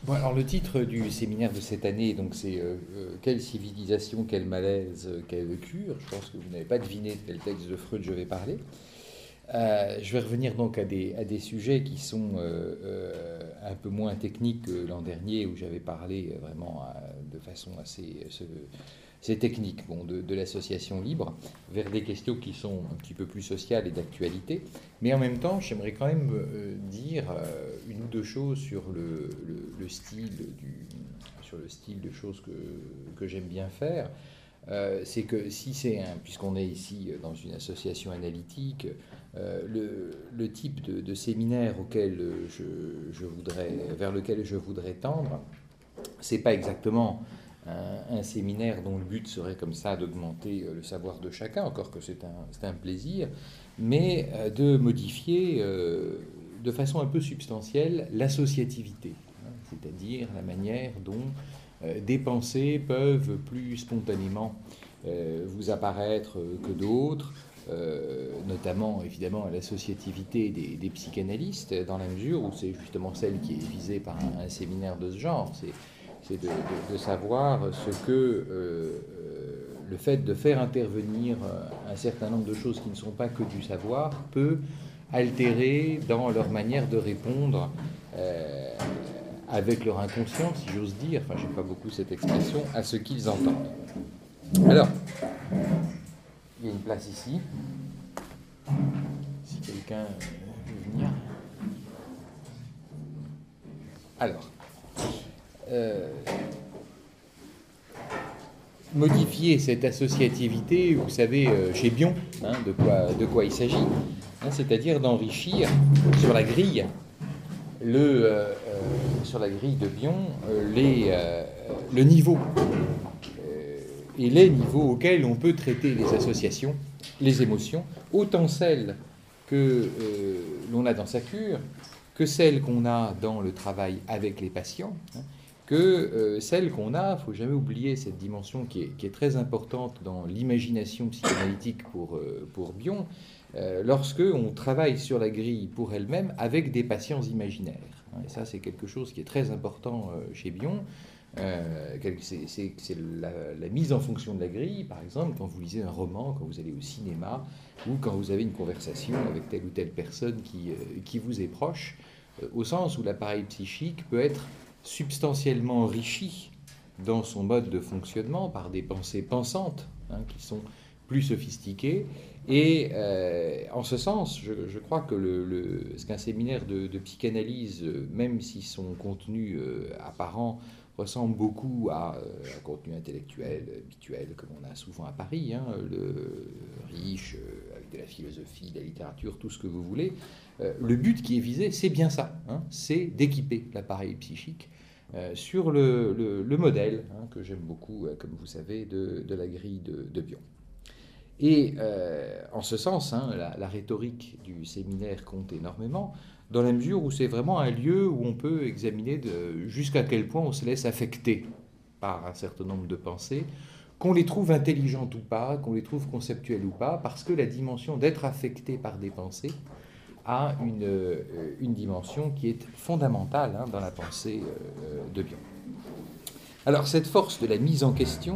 Bon, alors le titre du séminaire de cette année, donc c'est Quelle civilisation, quel malaise, quelle cure. Je pense que vous n'avez pas deviné de quel texte de Freud je vais parler. Je vais revenir donc à des sujets qui sont un peu moins techniques que l'an dernier, où j'avais parlé vraiment de façon assez technique, bon, de l'association libre, vers des questions qui sont un petit peu plus sociales et d'actualité. Mais en même temps, j'aimerais quand même dire une ou deux choses sur le style sur le style de choses que j'aime bien faire. C'est que si c'est puisqu'on est ici dans une association analytique, le type de séminaire vers lequel je voudrais tendre, c'est pas exactement un séminaire dont le but serait comme ça d'augmenter le savoir de chacun, encore que c'est un plaisir, mais de modifier de façon un peu substantielle l'associativité, hein, c'est-à-dire la manière dont des pensées peuvent plus spontanément vous apparaître que d'autres, notamment évidemment l'associativité des psychanalystes, dans la mesure où c'est justement celle qui est visée par un séminaire de ce genre. C'est de savoir ce que le fait de faire intervenir un certain nombre de choses qui ne sont pas que du savoir peut altérer dans leur manière de répondre avec leur inconscient, si j'ose dire, enfin j'aime pas beaucoup cette expression, à ce qu'ils entendent. Alors, il y a une place ici, si quelqu'un veut venir. Alors, modifier cette associativité, vous savez, chez Bion, hein, de quoi il s'agit, hein, c'est-à-dire d'enrichir sur la grille sur la grille de Bion le niveau et les niveaux auxquels on peut traiter les associations, les émotions, autant celles que l'on a dans sa cure, que celles qu'on a dans le travail avec les patients, hein, que celles qu'on a, il ne faut jamais oublier cette dimension qui est très importante dans l'imagination psychanalytique pour Bion, lorsque on travaille sur la grille pour elle-même avec des patients imaginaires. Et ça, c'est quelque chose qui est très important chez Bion. C'est la mise en fonction de la grille, par exemple, quand vous lisez un roman, quand vous allez au cinéma, ou quand vous avez une conversation avec telle ou telle personne qui vous est proche, au sens où l'appareil psychique peut être substantiellement enrichi dans son mode de fonctionnement par des pensées pensantes, hein, qui sont plus sophistiquées. Et en ce sens, je crois que ce qu'un séminaire de psychanalyse, même si son contenu apparent ressemble beaucoup à un contenu intellectuel habituel, comme on a souvent à Paris, hein, le riche, avec de la philosophie, de la littérature, tout ce que vous voulez, le but qui est visé, c'est bien ça, hein, c'est d'équiper l'appareil psychique sur le modèle, hein, que j'aime beaucoup, comme vous savez, de la grille de Bion. Et en ce sens, hein, la rhétorique du séminaire compte énormément, dans la mesure où c'est vraiment un lieu où on peut examiner jusqu'à quel point on se laisse affecter par un certain nombre de pensées, qu'on les trouve intelligentes ou pas, qu'on les trouve conceptuelles ou pas, parce que la dimension d'être affecté par des pensées a une dimension qui est fondamentale, hein, dans la pensée de Bion. Alors cette force de la mise en question,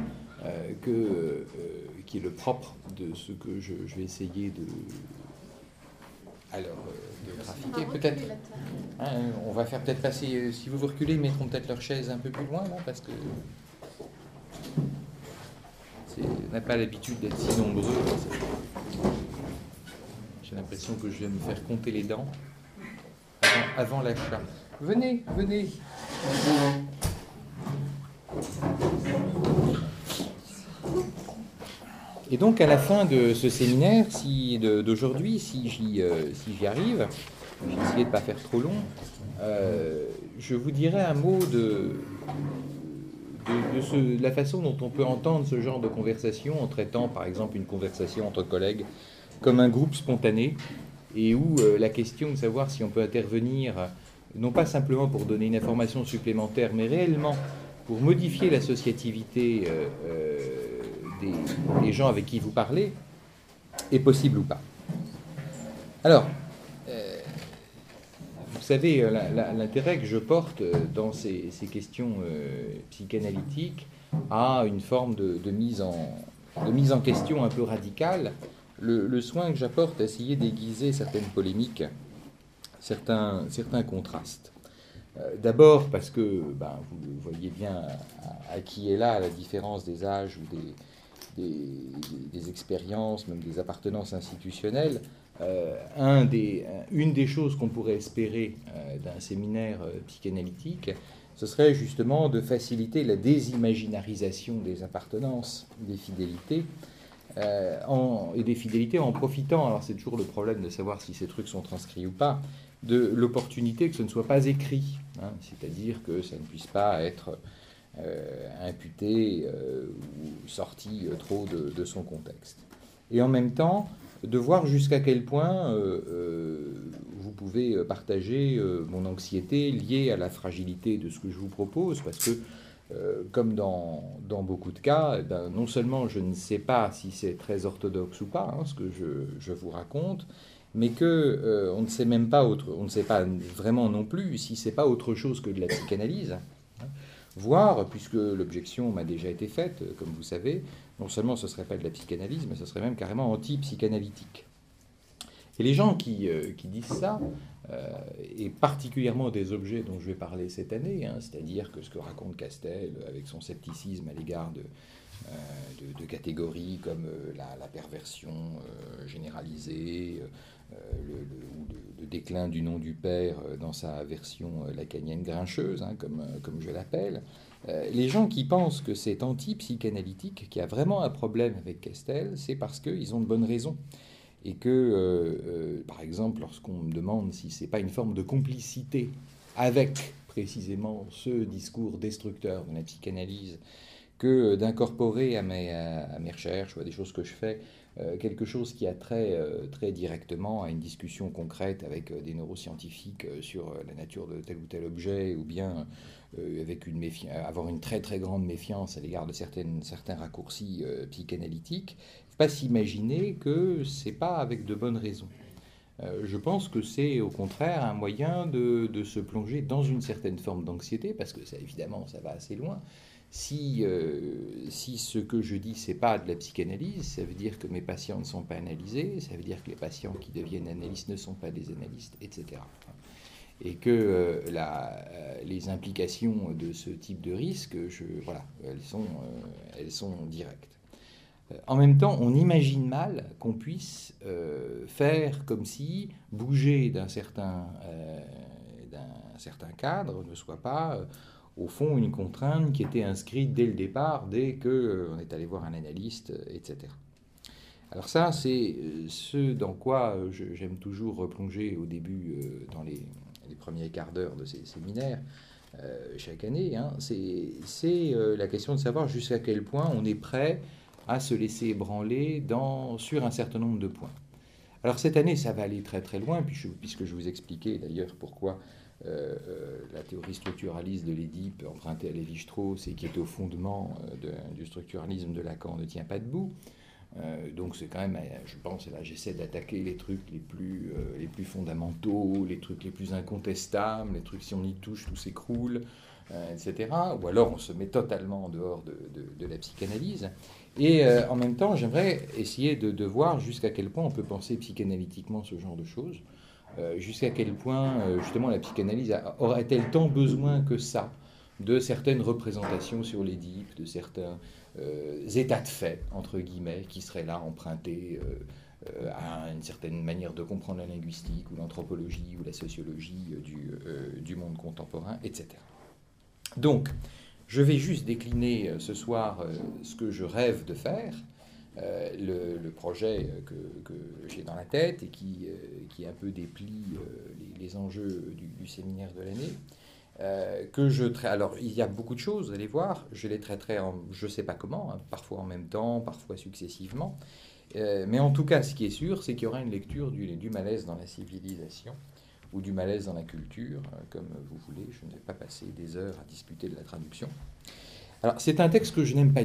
qui est le propre de ce que je vais essayer de graphiquer, peut-être. Hein, on va faire peut-être passer, si vous vous reculez, ils mettront peut-être leur chaise un peu plus loin, là, parce que on n'a pas l'habitude d'être si nombreux. J'ai l'impression que je vais me faire compter les dents avant l'achat. Venez. Et donc à la fin de ce séminaire d'aujourd'hui, si j'y arrive, j'ai essayé de ne pas faire trop long, je vous dirai un mot de la façon dont on peut entendre ce genre de conversation en traitant par exemple une conversation entre collègues comme un groupe spontané, et où la question de savoir si on peut intervenir, non pas simplement pour donner une information supplémentaire, mais réellement pour modifier l'associativité des gens avec qui vous parlez, est possible ou pas. Alors, vous savez, l'intérêt que je porte dans ces questions psychanalytiques a une forme de mise en question un peu radicale. Le soin que j'apporte à essayer d'aiguiser certaines polémiques, certains contrastes. D'abord parce que, vous voyez bien à qui est là la différence des âges ou des expériences, même des appartenances institutionnelles. Une des choses qu'on pourrait espérer d'un séminaire psychanalytique, ce serait justement de faciliter la désimaginarisation des appartenances, des fidélités, et des fidélités en profitant, alors c'est toujours le problème de savoir si ces trucs sont transcrits ou pas, de l'opportunité que ce ne soit pas écrit, hein, c'est-à-dire que ça ne puisse pas être imputé ou sorti trop de son contexte. Et en même temps, de voir jusqu'à quel point vous pouvez partager mon anxiété liée à la fragilité de ce que je vous propose, parce que, comme dans beaucoup de cas, non seulement je ne sais pas si c'est très orthodoxe ou pas, hein, ce que je vous raconte, mais que on ne sait même pas on ne sait pas vraiment non plus si c'est pas autre chose que de la psychanalyse. Hein. Voire, puisque l'objection m'a déjà été faite, comme vous savez, non seulement ce ne serait pas de la psychanalyse, mais ce serait même carrément anti-psychanalytique. Et les gens qui disent ça, et particulièrement des objets dont je vais parler cette année, hein, c'est-à-dire que ce que raconte Castel avec son scepticisme à l'égard de catégories comme la perversion généralisée, ou le déclin du nom du père dans sa version lacanienne grincheuse, hein, comme je l'appelle, les gens qui pensent que c'est anti-psychanalytique, qui a vraiment un problème avec Castel, c'est parce qu'ils ont de bonnes raisons. Et que, par exemple, lorsqu'on me demande si c'est pas une forme de complicité avec précisément ce discours destructeur de la psychanalyse, que d'incorporer à mes recherches ou à des choses que je fais quelque chose qui a très directement à une discussion concrète avec des neuroscientifiques sur la nature de tel ou tel objet, ou bien avec avoir une très très grande méfiance à l'égard de certains raccourcis psychanalytiques. Il ne faut pas s'imaginer que c'est pas avec de bonnes raisons. Je pense que c'est au contraire un moyen de se plonger dans une certaine forme d'anxiété, parce que ça, évidemment, ça va assez loin. Si ce que je dis, c'est pas de la psychanalyse, ça veut dire que mes patients ne sont pas analysés, ça veut dire que les patients qui deviennent analystes ne sont pas des analystes, etc. Et que les implications de ce type de risque, voilà, elles sont directes. En même temps, on imagine mal qu'on puisse faire comme si bouger d'un certain cadre ne soit pas au fond une contrainte qui était inscrite dès le départ, dès qu'on est allé voir un analyste, etc. Alors ça, c'est ce dans quoi j'aime toujours replonger au début, dans les premiers quarts d'heure de ces séminaires, chaque année. Hein. C'est la question de savoir jusqu'à quel point on est prêt à se laisser ébranler sur un certain nombre de points. Alors cette année, ça va aller très très loin, puisque je vous expliquais d'ailleurs pourquoi la théorie structuraliste de l'Édipe, empruntée à Lévi-Strauss et qui est au fondement du structuralisme de Lacan, ne tient pas debout. Donc c'est quand même, je pense, là j'essaie d'attaquer les trucs les plus fondamentaux, les trucs les plus incontestables, les trucs si on y touche tout s'écroule, etc. Ou alors on se met totalement en dehors de la psychanalyse. Et en même temps, j'aimerais essayer de voir jusqu'à quel point on peut penser psychanalytiquement ce genre de choses. Jusqu'à quel point, justement, la psychanalyse aurait-elle tant besoin que ça de certaines représentations sur l'Édipe, de certains états de fait, entre guillemets, qui seraient là empruntés à une certaine manière de comprendre la linguistique, ou l'anthropologie, ou la sociologie du monde contemporain, etc. Donc, je vais juste décliner ce soir ce que je rêve de faire, le projet que j'ai dans la tête et qui un peu déplie les enjeux du séminaire de l'année. Alors, il y a beaucoup de choses, vous allez voir, je les traiterai je ne sais pas comment, hein, parfois en même temps, parfois successivement. Mais en tout cas, ce qui est sûr, c'est qu'il y aura une lecture du malaise dans la civilisation, ou du malaise dans la culture, comme vous voulez. Je ne vais pas passer des heures à discuter de la traduction. Alors, c'est un texte que je n'aime pas du tout.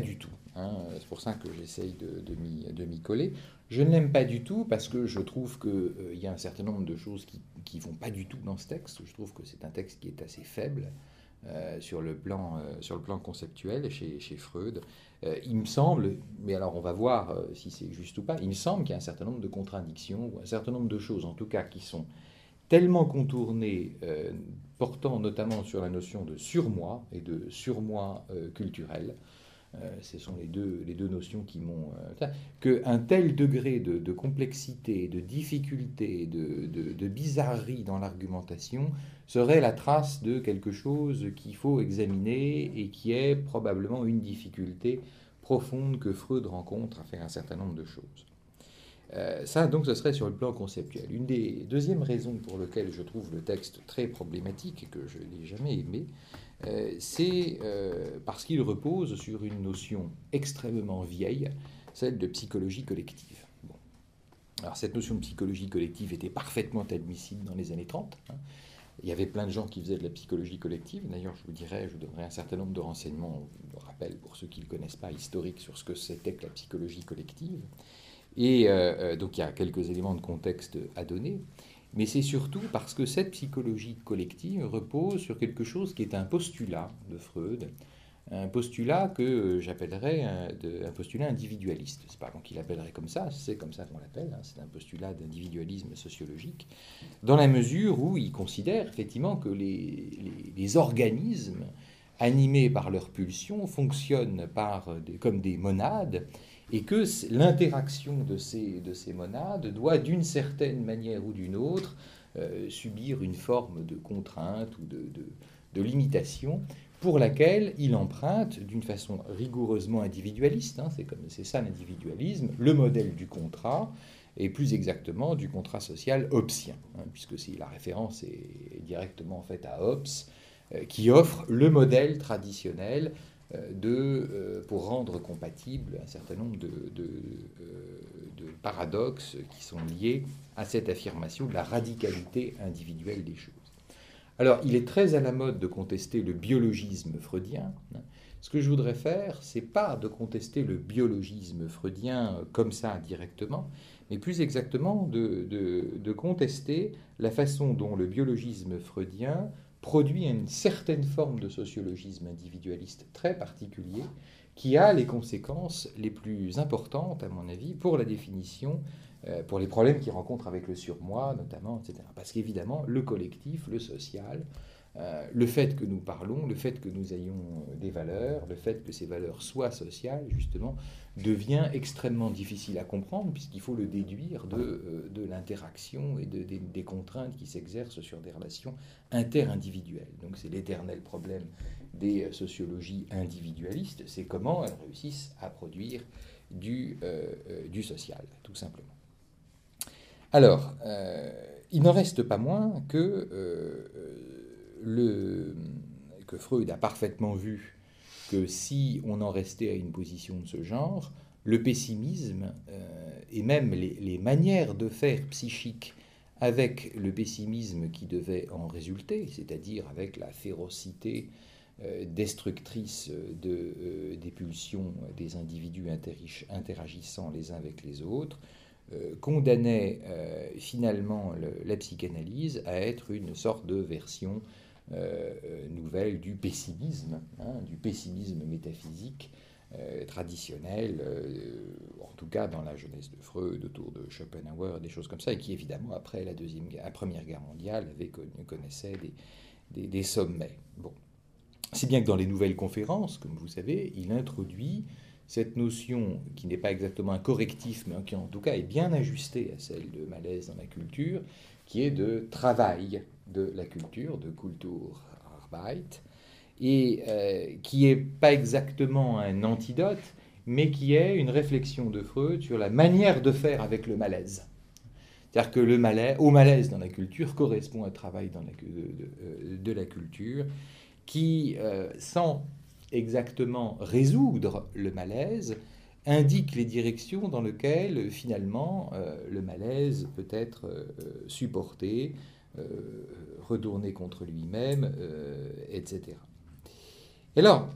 hein. C'est pour ça que j'essaye de m'y coller. Je ne l'aime pas du tout parce que je trouve qu'il y a un certain nombre de choses qui ne vont pas du tout dans ce texte. Je trouve que c'est un texte qui est assez faible sur le plan conceptuel chez Freud. Il me semble, mais alors on va voir si c'est juste ou pas, il me semble qu'il y a un certain nombre de contradictions, ou un certain nombre de choses en tout cas qui sont tellement contournées, portant notamment sur la notion de surmoi et de surmoi culturel. Ce sont les deux notions qui m'ont... qu'un tel degré de complexité, de difficulté, de bizarrerie dans l'argumentation serait la trace de quelque chose qu'il faut examiner et qui est probablement une difficulté profonde que Freud rencontre à faire un certain nombre de choses. Ça, donc, ce serait sur le plan conceptuel. Une des deuxièmes raisons pour lesquelles je trouve le texte très problématique et que je n'ai jamais aimé, c'est parce qu'il repose sur une notion extrêmement vieille, celle de psychologie collective. Bon. Alors, cette notion de psychologie collective était parfaitement admissible dans les années 30. Hein. Il y avait plein de gens qui faisaient de la psychologie collective. D'ailleurs, je vous donnerai un certain nombre de renseignements, je vous rappelle, pour ceux qui ne le connaissent pas, historiques sur ce que c'était que la psychologie collective. Et donc il y a quelques éléments de contexte à donner, mais c'est surtout parce que cette psychologie collective repose sur quelque chose qui est un postulat de Freud, un postulat que j'appellerais un postulat individualiste. C'est pas moi qui l'appellerais comme ça, c'est comme ça qu'on l'appelle, hein, c'est un postulat d'individualisme sociologique, dans la mesure où il considère effectivement que les organismes animés par leur pulsion fonctionnent comme des monades, et que l'interaction de ces monades doit, d'une certaine manière ou d'une autre, subir une forme de contrainte ou de limitation pour laquelle il emprunte, d'une façon rigoureusement individualiste, hein, c'est ça l'individualisme, le modèle du contrat, et plus exactement du contrat social hobbesien, hein, puisque la référence est directement faite à Hobbes, qui offre le modèle traditionnel pour rendre compatible un certain nombre de paradoxes qui sont liés à cette affirmation de la radicalité individuelle des choses. Alors, il est très à la mode de contester le biologisme freudien. Ce que je voudrais faire, c'est pas de contester le biologisme freudien comme ça directement, mais plus exactement de contester la façon dont le biologisme freudien produit une certaine forme de sociologisme individualiste très particulier qui a les conséquences les plus importantes, à mon avis, pour la définition, pour les problèmes qu'il rencontre avec le surmoi, notamment, etc. Parce qu'évidemment, le collectif, le social, le fait que nous parlons, le fait que nous ayons des valeurs, le fait que ces valeurs soient sociales, justement, devient extrêmement difficile à comprendre puisqu'il faut le déduire de l'interaction et des contraintes qui s'exercent sur des relations interindividuelles. Donc c'est l'éternel problème des sociologies individualistes, c'est comment elles réussissent à produire du social, tout simplement. Alors, il n'en reste pas moins que Freud a parfaitement vu que si on en restait à une position de ce genre, le pessimisme et même les manières de faire psychiques avec le pessimisme qui devait en résulter, c'est-à-dire avec la férocité destructrice des pulsions des individus interagissant les uns avec les autres, condamnait finalement la psychanalyse à être une sorte de version nouvelle du pessimisme, hein, du pessimisme métaphysique traditionnel, en tout cas dans la jeunesse de Freud, autour de Schopenhauer, des choses comme ça, et qui évidemment après la Première Guerre mondiale connaissait des sommets. Bon. Si bien que dans les nouvelles conférences, comme vous savez, il introduit cette notion qui n'est pas exactement un correctif, mais qui en tout cas est bien ajustée à celle de malaise dans la culture, qui est de travail de la culture, de Kulturarbeit, et qui n'est pas exactement un antidote, mais qui est une réflexion de Freud sur la manière de faire avec le malaise. C'est-à-dire que au malaise dans la culture correspond un travail de la culture qui, sans exactement résoudre le malaise, indique les directions dans lesquelles finalement le malaise peut être supporté, retourné contre lui-même, etc. Et alors,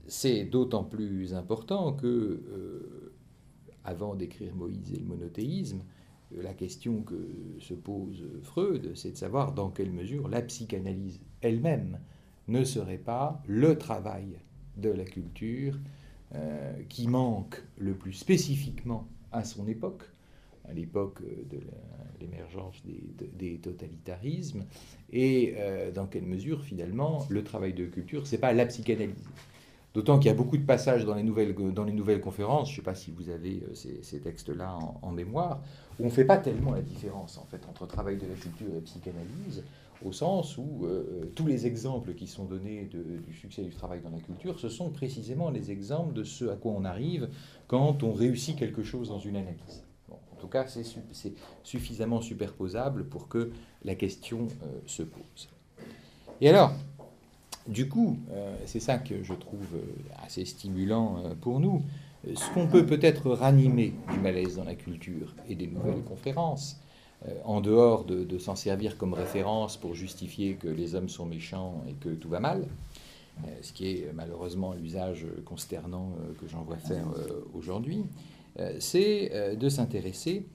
c'est d'autant plus important que, avant d'écrire Moïse et le monothéisme, la question que se pose Freud, c'est de savoir dans quelle mesure la psychanalyse elle-même ne serait pas le travail de la culture qui manque le plus spécifiquement à son époque, à l'époque de l'émergence des totalitarismes, et dans quelle mesure finalement le travail de culture, c'est pas la psychanalyse. D'autant qu'il y a beaucoup de passages dans les nouvelles conférences, je ne sais pas si vous avez ces textes-là en mémoire, où on ne fait pas tellement la différence en fait, entre travail de la culture et psychanalyse, au sens où tous les exemples qui sont donnés du succès du travail dans la culture, ce sont précisément les exemples de ce à quoi on arrive quand on réussit quelque chose dans une analyse. Bon, en tout cas, c'est suffisamment superposable pour que la question se pose. Et alors, du coup, c'est ça que je trouve assez stimulant pour nous. Ce qu'on peut peut-être ranimer du malaise dans la culture et des nouvelles conférences, en dehors de s'en servir comme référence pour justifier que les hommes sont méchants et que tout va mal, ce qui est malheureusement l'usage consternant que j'en vois faire aujourd'hui, c'est de s'intéresser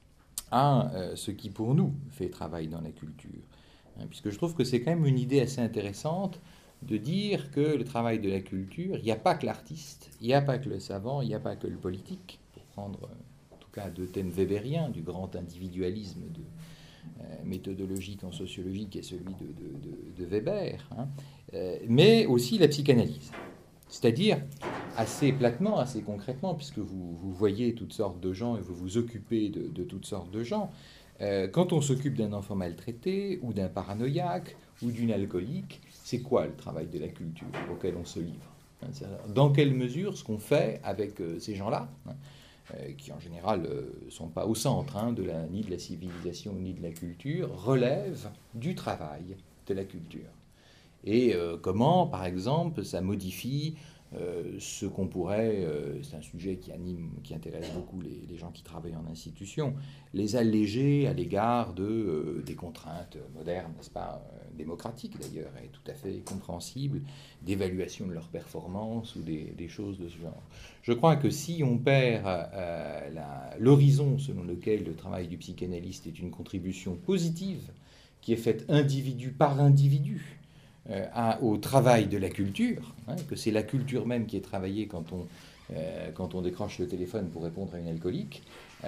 à ce qui pour nous fait travail dans la culture. Puisque je trouve que c'est quand même une idée assez intéressante de dire que le travail de la culture, il n'y a pas que l'artiste, il n'y a pas que le savant, il n'y a pas que le politique, pour prendre en tout cas deux thèmes weberiens du grand individualisme méthodologique en sociologie qui est celui de Weber, mais aussi la psychanalyse. C'est-à-dire, assez platement, assez concrètement, puisque vous voyez toutes sortes de gens et vous vous occupez de toutes sortes de gens, quand on s'occupe d'un enfant maltraité ou d'un paranoïaque ou d'une alcoolique, c'est quoi le travail de la culture auquel on se livre? Dans quelle mesure ce qu'on fait avec ces gens-là, qui en général ne sont pas au centre ni de la civilisation ni de la culture, relève du travail de la culture? Et comment, par exemple, ça modifie ce qu'on pourrait, c'est un sujet qui intéresse beaucoup les gens qui travaillent en institution, les alléger à l'égard des contraintes modernes, n'est-ce pas, démocratiques d'ailleurs, et tout à fait compréhensibles, d'évaluation de leur performance ou des choses de ce genre. Je crois que si on perd l'horizon selon lequel le travail du psychanalyste est une contribution positive, qui est faite individu par individu, au travail de la culture, que c'est la culture même qui est travaillée quand on décroche le téléphone pour répondre à une alcoolique,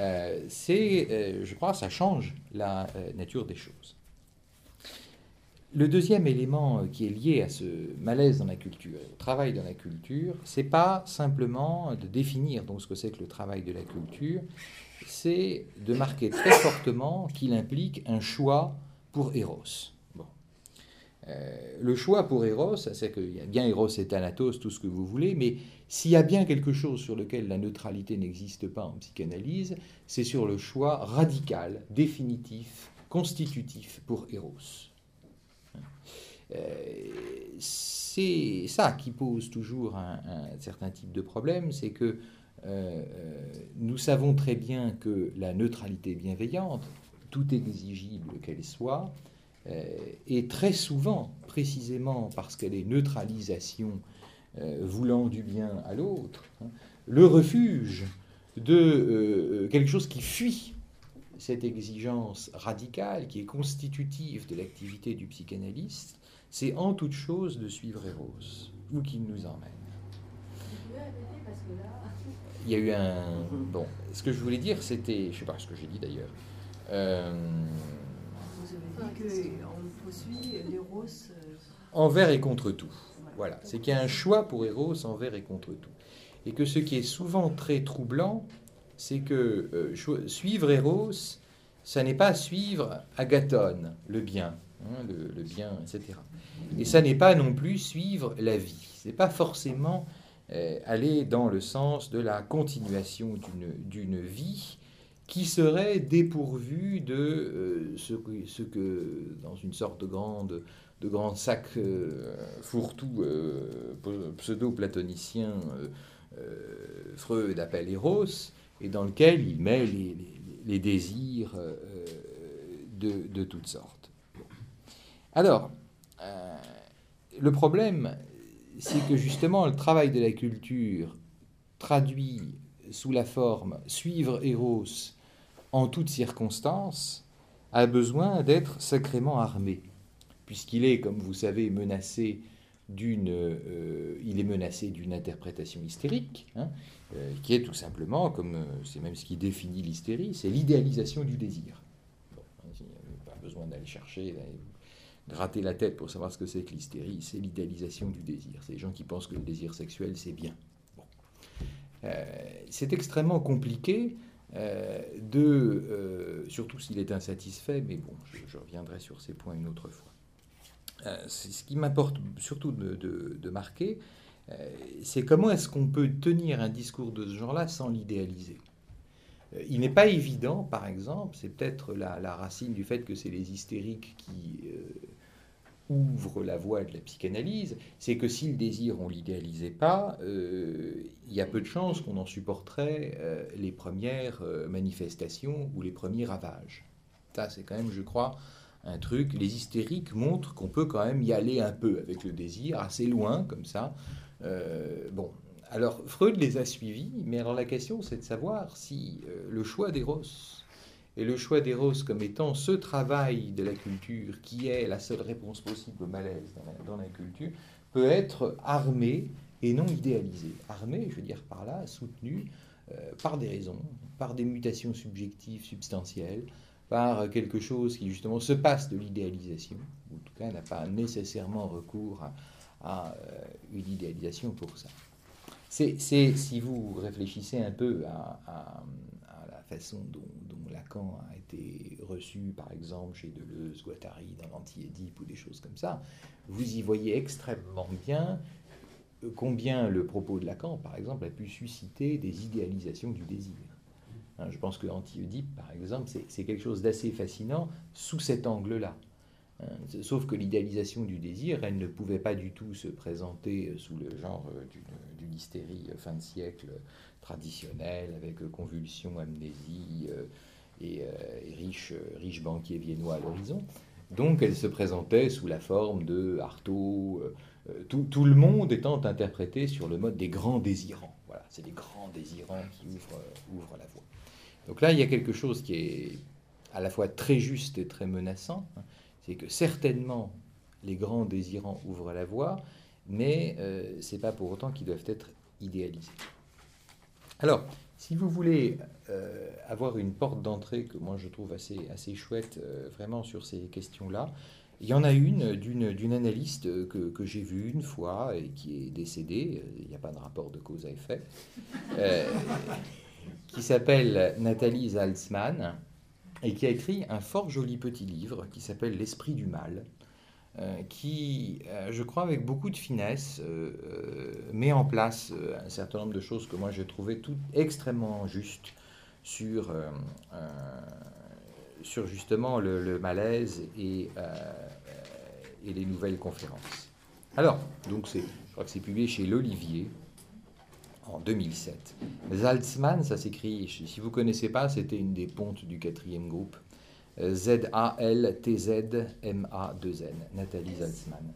je crois, ça change la nature des choses. Le deuxième élément qui est lié à ce malaise dans la culture, au travail dans la culture, c'est pas simplement de définir donc ce que c'est que le travail de la culture, c'est de marquer très fortement qu'il implique un choix pour Eros. Le choix pour Eros, c'est qu'il y a bien Eros et Thanatos, tout ce que vous voulez, mais s'il y a bien quelque chose sur lequel la neutralité n'existe pas en psychanalyse, c'est sur le choix radical, définitif, constitutif pour Eros. C'est ça qui pose toujours un certain type de problème, c'est que nous savons très bien que la neutralité bienveillante, tout exigible qu'elle soit, et très souvent, précisément parce qu'elle est neutralisation voulant du bien à l'autre, le refuge de quelque chose qui fuit cette exigence radicale, qui est constitutive de l'activité du psychanalyste, c'est en toute chose de suivre Eros, où qu'il nous emmène. Il y a eu un... Bon, ce que je voulais dire, c'était... Je ne sais pas ce que j'ai dit d'ailleurs. Vous avez dit qu'on poursuit l'Eros... Envers et contre tout. Voilà, c'est qu'il y a un choix pour Eros envers et contre tout. Et que ce qui est souvent très troublant, c'est que suivre Eros, ça n'est pas suivre Agathon, le bien, le bien, etc. Et ça n'est pas non plus suivre la vie. C'est pas forcément aller dans le sens de la continuation d'une vie qui serait dépourvue de ce que, dans une sorte de grand sac fourre-tout pseudo-platonicien, Freud appelle Eros, et dans lequel il met les désirs de toutes sortes. Alors, le problème, c'est que justement le travail de la culture traduit sous la forme suivre Eros en toutes circonstances a besoin d'être sacrément armé, puisqu'il est, comme vous savez, menacé il est menacé d'une interprétation hystérique, hein, qui est tout simplement, comme c'est même ce qui définit l'hystérie, c'est l'idéalisation du désir. Bon, il n'y a pas besoin d'aller chercher, d'aller gratter la tête pour savoir ce que c'est que l'hystérie, c'est l'idéalisation du désir. C'est les gens qui pensent que le désir sexuel, c'est bien. Bon. C'est extrêmement compliqué, surtout s'il est insatisfait, mais bon, je reviendrai sur ces points une autre fois. C'est ce qui m'importe surtout de marquer, c'est comment est-ce qu'on peut tenir un discours de ce genre-là sans l'idéaliser. Il n'est pas évident, par exemple, c'est peut-être la racine du fait que c'est les hystériques qui ouvrent la voie de la psychanalyse, c'est que si le désir, on ne l'idéalisait pas, il y a peu de chances qu'on en supporterait les premières manifestations ou les premiers ravages. Ça, c'est quand même, je crois, un truc. Les hystériques montrent qu'on peut quand même y aller un peu avec le désir, assez loin, comme ça. Bon, alors Freud les a suivis, mais alors la question, c'est de savoir si le choix d'Eros, et le choix d'Eros comme étant ce travail de la culture qui est la seule réponse possible au malaise dans la culture, peut être armé et non idéalisé. Armé, je veux dire par là, soutenu par des raisons, par des mutations subjectives substantielles, par quelque chose qui justement se passe de l'idéalisation, ou en tout cas n'a pas nécessairement recours à une idéalisation pour ça. C'est si vous réfléchissez un peu à la façon dont Lacan a été reçu, par exemple, chez Deleuze, Guattari, dans l'Anti-Édipe ou des choses comme ça, vous y voyez extrêmement bien combien le propos de Lacan, par exemple, a pu susciter des idéalisations du désir. Je pense que Anti-Oedipe, par exemple, c'est quelque chose d'assez fascinant sous cet angle-là. Sauf que l'idéalisation du désir, elle ne pouvait pas du tout se présenter sous le genre d'une hystérie fin de siècle traditionnelle, avec convulsion, amnésie et riche banquier viennois à l'horizon. Donc elle se présentait sous la forme de Artaud, tout le monde étant interprété sur le mode des grands désirants. Voilà, c'est les grands désirants qui ouvrent la voie. Donc là, il y a quelque chose qui est à la fois très juste et très menaçant. C'est que certainement, les grands désirants ouvrent la voie, mais ce n'est pas pour autant qu'ils doivent être idéalisés. Alors, si vous voulez avoir une porte d'entrée que moi je trouve assez chouette, vraiment sur ces questions-là, il y en a une d'une analyste que j'ai vue une fois et qui est décédée, il n'y a pas de rapport de cause à effet, qui s'appelle Nathalie Salzman, et qui a écrit un fort joli petit livre qui s'appelle L'Esprit du mal, qui, je crois, avec beaucoup de finesse, met en place un certain nombre de choses que moi j'ai trouvées tout extrêmement justes sur justement le malaise et les nouvelles conférences. Alors, donc je crois que c'est publié chez l'Olivier en 2007. Salzman, ça s'écrit, si vous ne connaissez pas, c'était une des pontes du 4e groupe. Z-A-L-T-Z-M-A-2-N. Nathalie Salzman.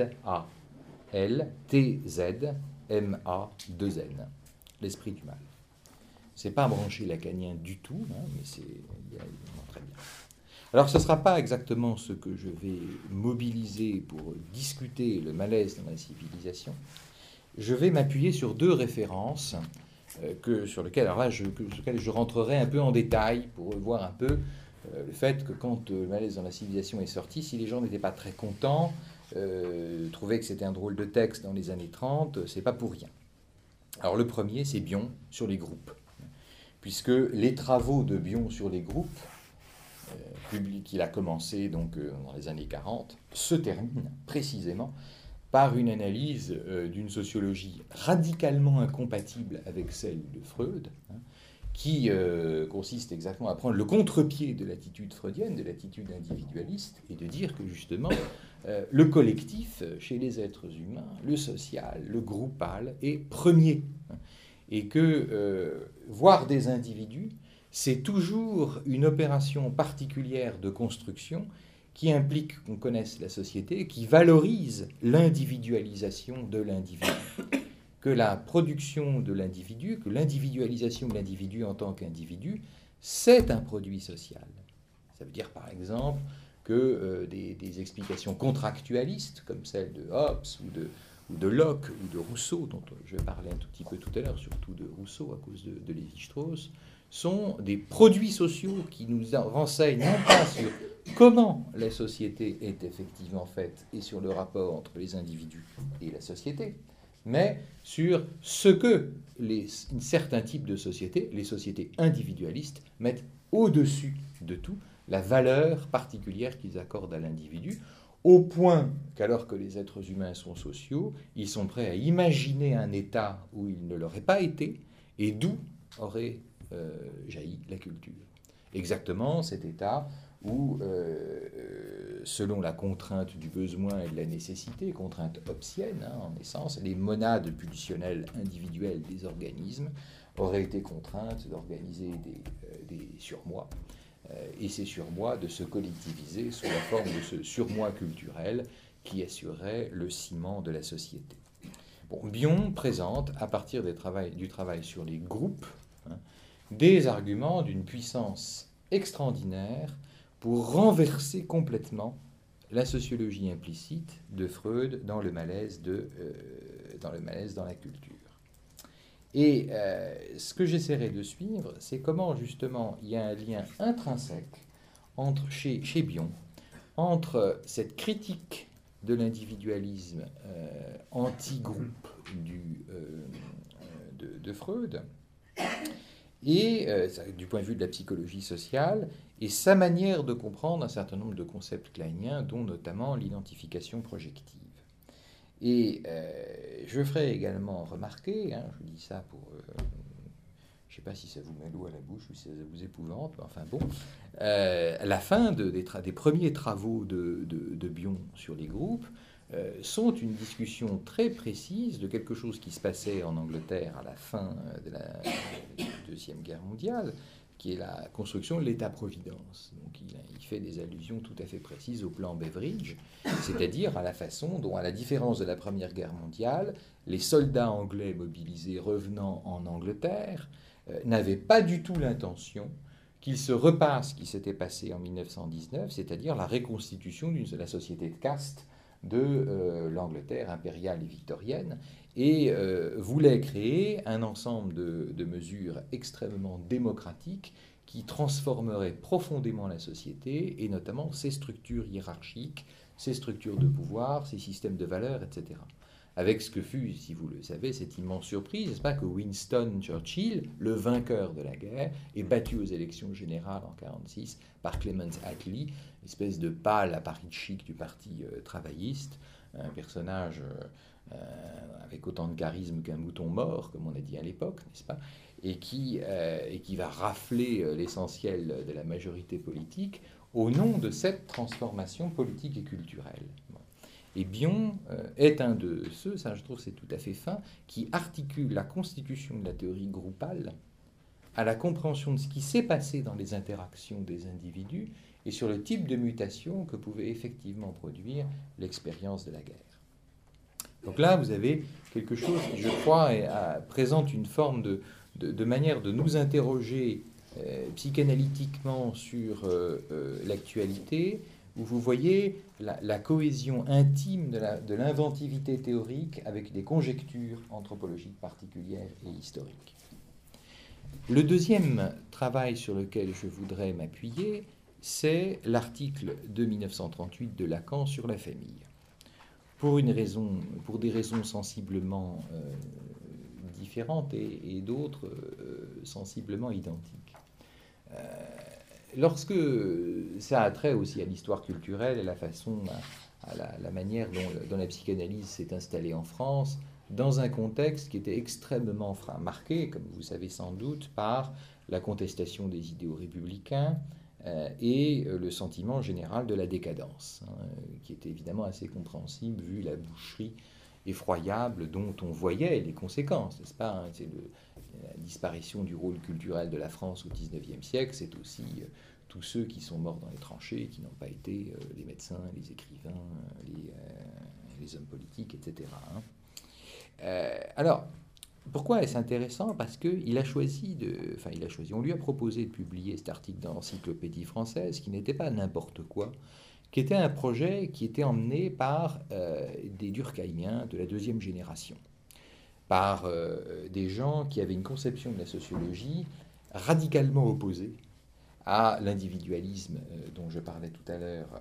Z-A-L-T-Z-M-A-2-N. L'esprit du mal. C'est pas branché lacanien du tout, hein, mais il y a très bien. Alors, ce ne sera pas exactement ce que je vais mobiliser pour discuter le malaise dans la civilisation. Je vais m'appuyer sur deux références sur lesquelles je rentrerai un peu en détail pour voir un peu le fait que quand le malaise dans la civilisation est sorti, si les gens n'étaient pas très contents, trouvaient que c'était un drôle de texte dans les années 30, c'est pas pour rien. Alors le premier, c'est Bion sur les groupes, puisque les travaux de Bion sur les groupes, qu'il a commencé donc dans les années 40, se terminent précisément par une analyse d'une sociologie radicalement incompatible avec celle de Freud, qui consiste exactement à prendre le contre-pied de l'attitude freudienne, de l'attitude individualiste, et de dire que justement, le collectif chez les êtres humains, le social, le groupal, est premier. Et que voir des individus, c'est toujours une opération particulière de construction qui implique qu'on connaisse la société, qui valorise l'individualisation de l'individu. Que la production de l'individu, que l'individualisation de l'individu en tant qu'individu, c'est un produit social. Ça veut dire par exemple que des explications contractualistes, comme celles de Hobbes ou de Locke ou de Rousseau, dont je parlais un tout petit peu tout à l'heure, surtout de Rousseau à cause de Lévi-Strauss, sont des produits sociaux qui nous renseignent non pas sur comment la société est effectivement faite et sur le rapport entre les individus et la société, mais sur ce que un certain type de société, les sociétés individualistes, mettent au-dessus de tout la valeur particulière qu'ils accordent à l'individu, au point qu'alors que les êtres humains sont sociaux, ils sont prêts à imaginer un état où il ne l'aurait pas été et d'où aurait jailli la culture. Exactement cet état où, selon la contrainte du besoin et de la nécessité, contrainte hobbesienne en essence, les monades pulsionnelles individuelles des organismes auraient été contraintes d'organiser des surmois, et ces surmois de se collectiviser sous la forme de ce surmoi culturel qui assurerait le ciment de la société. Bon, Bion présente, à partir du travail sur les groupes, des arguments d'une puissance extraordinaire pour renverser complètement la sociologie implicite de Freud dans le malaise dans la culture. Et ce que j'essaierai de suivre, c'est comment justement il y a un lien intrinsèque chez Bion entre cette critique de l'individualisme anti-groupe de Freud et du point de vue de la psychologie sociale, et sa manière de comprendre un certain nombre de concepts kleiniens, dont notamment l'identification projective. Et je ferai également remarquer, je dis ça pour... je ne sais pas si ça vous met l'eau à la bouche ou si ça vous épouvante, mais enfin bon, à la fin des premiers travaux de Bion sur les groupes, sont une discussion très précise de quelque chose qui se passait en Angleterre à la fin de la Deuxième Guerre mondiale, qui est la construction de l'État-providence. Donc il fait des allusions tout à fait précises au plan Beveridge, c'est-à-dire à la façon dont, à la différence de la Première Guerre mondiale, les soldats anglais mobilisés revenant en Angleterre n'avaient pas du tout l'intention qu'il se repasse ce qui s'était passé en 1919, c'est-à-dire la reconstitution de la société de caste de l'Angleterre impériale et victorienne, et voulait créer un ensemble de mesures extrêmement démocratiques qui transformeraient profondément la société, et notamment ses structures hiérarchiques, ses structures de pouvoir, ses systèmes de valeurs, etc. Avec ce que fut, si vous le savez, cette immense surprise, n'est-ce pas, que Winston Churchill, le vainqueur de la guerre, est battu aux élections générales en 1946 par Clement Attlee, espèce de pâle appareil chic du parti travailliste, un personnage avec autant de charisme qu'un mouton mort, comme on a dit à l'époque, n'est-ce pas, et qui va rafler l'essentiel de la majorité politique au nom de cette transformation politique et culturelle. Et Bion est un de ceux, ça je trouve c'est tout à fait fin, qui articule la constitution de la théorie groupale à la compréhension de ce qui s'est passé dans les interactions des individus et sur le type de mutation que pouvait effectivement produire l'expérience de la guerre. Donc là, vous avez quelque chose qui, je crois, présente une forme de manière de nous interroger psychanalytiquement sur l'actualité, où vous voyez la cohésion intime de l'inventivité théorique avec des conjectures anthropologiques particulières et historiques. Le deuxième travail sur lequel je voudrais m'appuyer, c'est l'article de 1938 de Lacan sur la famille. Pour des raisons sensiblement différentes et d'autres sensiblement identiques. Lorsque ça a trait aussi à l'histoire culturelle et la façon, à la manière dont la psychanalyse s'est installée en France, dans un contexte qui était extrêmement marqué, comme vous savez sans doute, par la contestation des idéaux républicains et le sentiment général de la décadence, qui était évidemment assez compréhensible vu la boucherie effroyable dont on voyait les conséquences, n'est-ce pas, c'est la disparition du rôle culturel de la France au XIXe siècle, c'est aussi tous ceux qui sont morts dans les tranchées, qui n'ont pas été les médecins, les écrivains, les hommes politiques, etc. Alors, pourquoi est-ce intéressant? Parce qu'il a choisi on lui a proposé de publier cet article dans l'Encyclopédie française, qui n'était pas n'importe quoi, qui était un projet qui était emmené par des Durkheimiens de la deuxième génération, par des gens qui avaient une conception de la sociologie radicalement opposée à l'individualisme dont je parlais tout à l'heure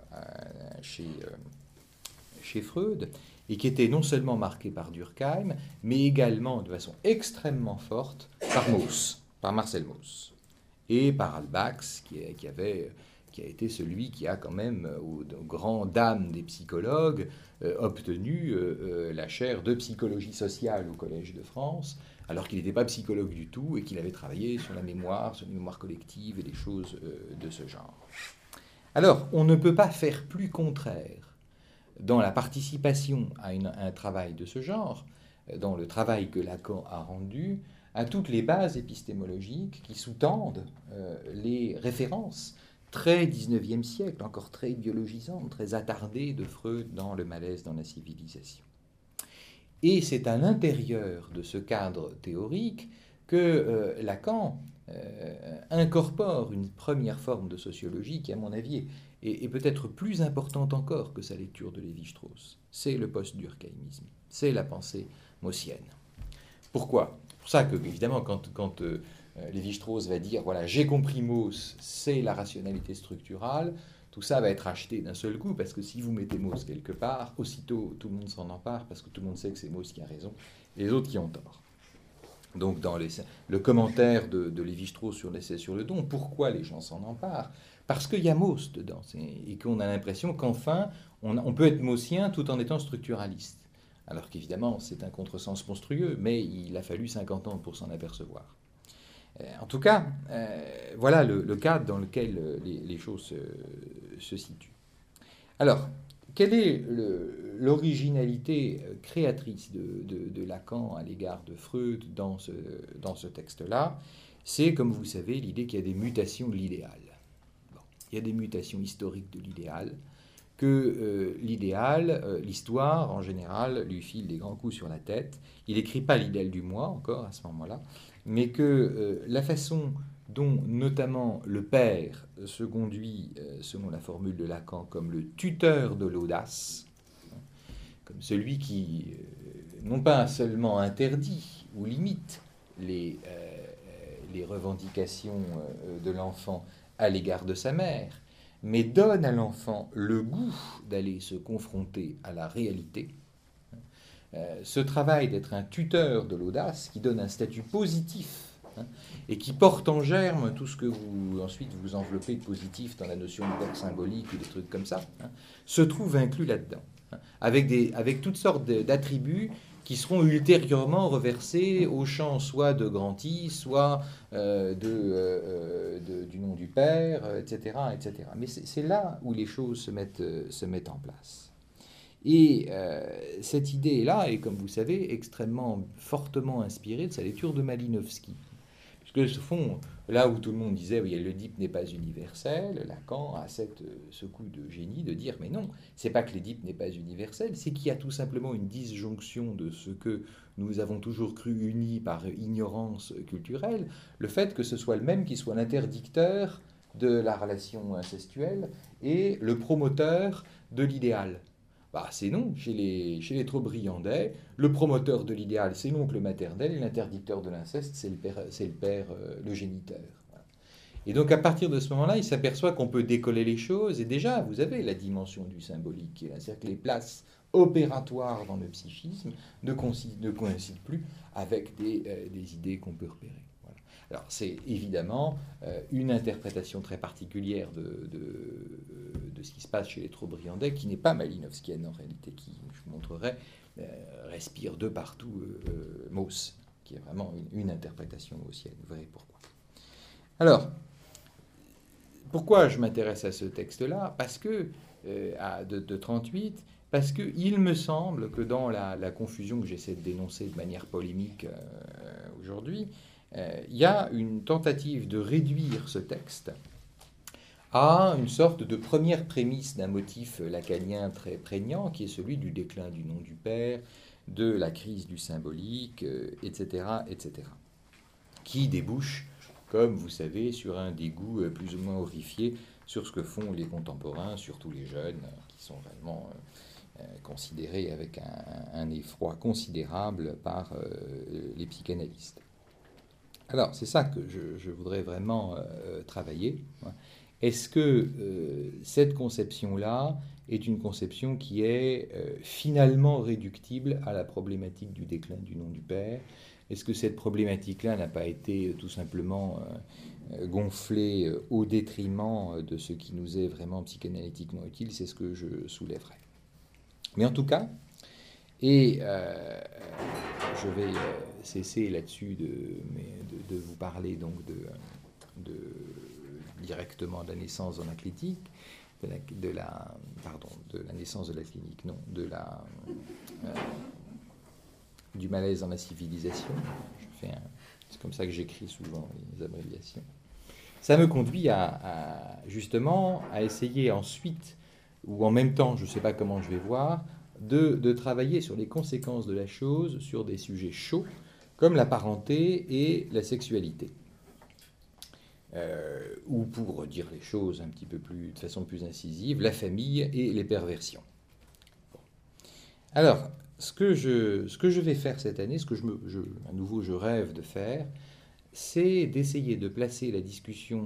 chez Freud, et qui était non seulement marqué par Durkheim, mais également de façon extrêmement forte par Mauss, par Marcel Mauss, et par Albax, qui a été celui qui a quand même, aux grandes dames des psychologues, obtenu la chaire de psychologie sociale au Collège de France, alors qu'il n'était pas psychologue du tout et qu'il avait travaillé sur la mémoire collective et des choses de ce genre. Alors, on ne peut pas faire plus contraire dans la participation à un travail de ce genre, dans le travail que Lacan a rendu, à toutes les bases épistémologiques qui sous-tendent les références très 19e siècle, encore très biologisantes, très attardées de Freud dans Le malaise dans la civilisation. Et c'est à l'intérieur de ce cadre théorique que Lacan incorpore une première forme de sociologie qui, à mon avis, est peut-être plus importante encore que sa lecture de Lévi-Strauss. C'est le post-durkheimisme, c'est la pensée maussienne. Pourquoi? C'est pour ça que, évidemment, quand Lévi-Strauss va dire, voilà, j'ai compris Mauss, c'est la rationalité structurale, tout ça va être acheté d'un seul coup, parce que si vous mettez Mauss quelque part, aussitôt tout le monde s'en empare, parce que tout le monde sait que c'est Mauss qui a raison, et les autres qui ont tort. Donc dans le commentaire de Lévi-Strauss sur l'essai sur le don, pourquoi les gens s'en emparent? Parce qu'il y a Mauss dedans, et qu'on a l'impression qu'enfin, on peut être maussien tout en étant structuraliste. Alors qu'évidemment, c'est un contresens monstrueux, mais il a fallu 50 ans pour s'en apercevoir. En tout cas, voilà le cadre dans lequel les choses se situent. Alors, quelle est l'originalité créatrice de Lacan à l'égard de Freud dans ce texte-là? C'est, comme vous savez, l'idée qu'il y a des mutations de l'idéal. Bon, il y a des mutations historiques de l'idéal, que l'idéal, l'histoire en général, lui file des grands coups sur la tête. Il n'écrit pas l'idéal du moi encore à ce moment-là, mais que la façon dont notamment le père se conduit, selon la formule de Lacan, comme le tuteur de l'audace, comme celui qui, non pas seulement interdit ou limite les revendications de l'enfant à l'égard de sa mère, mais donne à l'enfant le goût d'aller se confronter à la réalité. Ce travail d'être un tuteur de l'audace, qui donne un statut positif, et qui porte en germe tout ce que ensuite vous enveloppez de positif dans la notion de bloc symbolique ou des trucs comme ça, se trouve inclus là-dedans, avec toutes sortes d'attributs qui seront ultérieurement reversés au champ soit de Granty, soit du nom du père, etc., etc. Mais c'est là où les choses se mettent en place. Et cette idée-là est, comme vous savez, extrêmement fortement inspirée de sa lecture de Malinowski. Puisque, au fond, là où tout le monde disait oui, l'Oedipe n'est pas universel, Lacan a ce coup de génie de dire mais non, c'est pas que l'Oedipe n'est pas universel, c'est qu'il y a tout simplement une disjonction de ce que nous avons toujours cru uni par ignorance culturelle, le fait que ce soit le même qui soit l'interdicteur de la relation incestuelle et le promoteur de l'idéal. Bah, c'est non, chez les Trop-Briandais, le promoteur de l'idéal, c'est l'oncle maternel, et l'interdicteur de l'inceste, c'est le père, le géniteur. Voilà. Et donc, à partir de ce moment-là, il s'aperçoit qu'on peut décoller les choses, et déjà, vous avez la dimension du symbolique, c'est-à-dire que les places opératoires dans le psychisme ne coïncident plus avec des idées qu'on peut repérer. Voilà. Alors, c'est évidemment une interprétation très particulière de ce qui se passe chez les Trop-Briandais, qui n'est pas malinowskienne en réalité, qui, je vous montrerai, respire de partout Mauss, qui est vraiment une interprétation maussienne. Vous verrez pourquoi. Alors, pourquoi je m'intéresse à ce texte-là? Parce que, de 38, parce qu'il me semble que dans la confusion que j'essaie de dénoncer de manière polémique aujourd'hui, il y a une tentative de réduire ce texte à une sorte de première prémisse d'un motif lacanien très prégnant, qui est celui du déclin du nom du père, de la crise du symbolique, etc., etc., qui débouche, comme vous savez, sur un dégoût plus ou moins horrifié sur ce que font les contemporains, surtout les jeunes, qui sont vraiment considérés avec un effroi considérable par les psychanalystes. Alors, c'est ça que je voudrais vraiment travailler. Est-ce que cette conception-là est une conception qui est finalement réductible à la problématique du déclin du nom du père? Est-ce que cette problématique-là n'a pas été tout simplement gonflée au détriment de ce qui nous est vraiment psychanalytiquement utile? C'est ce que je soulèverai. Mais en tout cas, et je vais cesser là-dessus de vous parler donc directement de la naissance dans la clinique, de la naissance de la clinique, non, du malaise dans la civilisation. C'est comme ça que j'écris souvent les abréviations. Ça me conduit justement à essayer ensuite, ou en même temps, je ne sais pas comment je vais voir, de travailler sur les conséquences de la chose sur des sujets chauds, comme la parenté et la sexualité. Ou pour dire les choses un petit peu plus, de façon plus incisive, la famille et les perversions. Bon. Alors, ce que je vais faire cette année, à nouveau je rêve de faire, c'est d'essayer de placer la discussion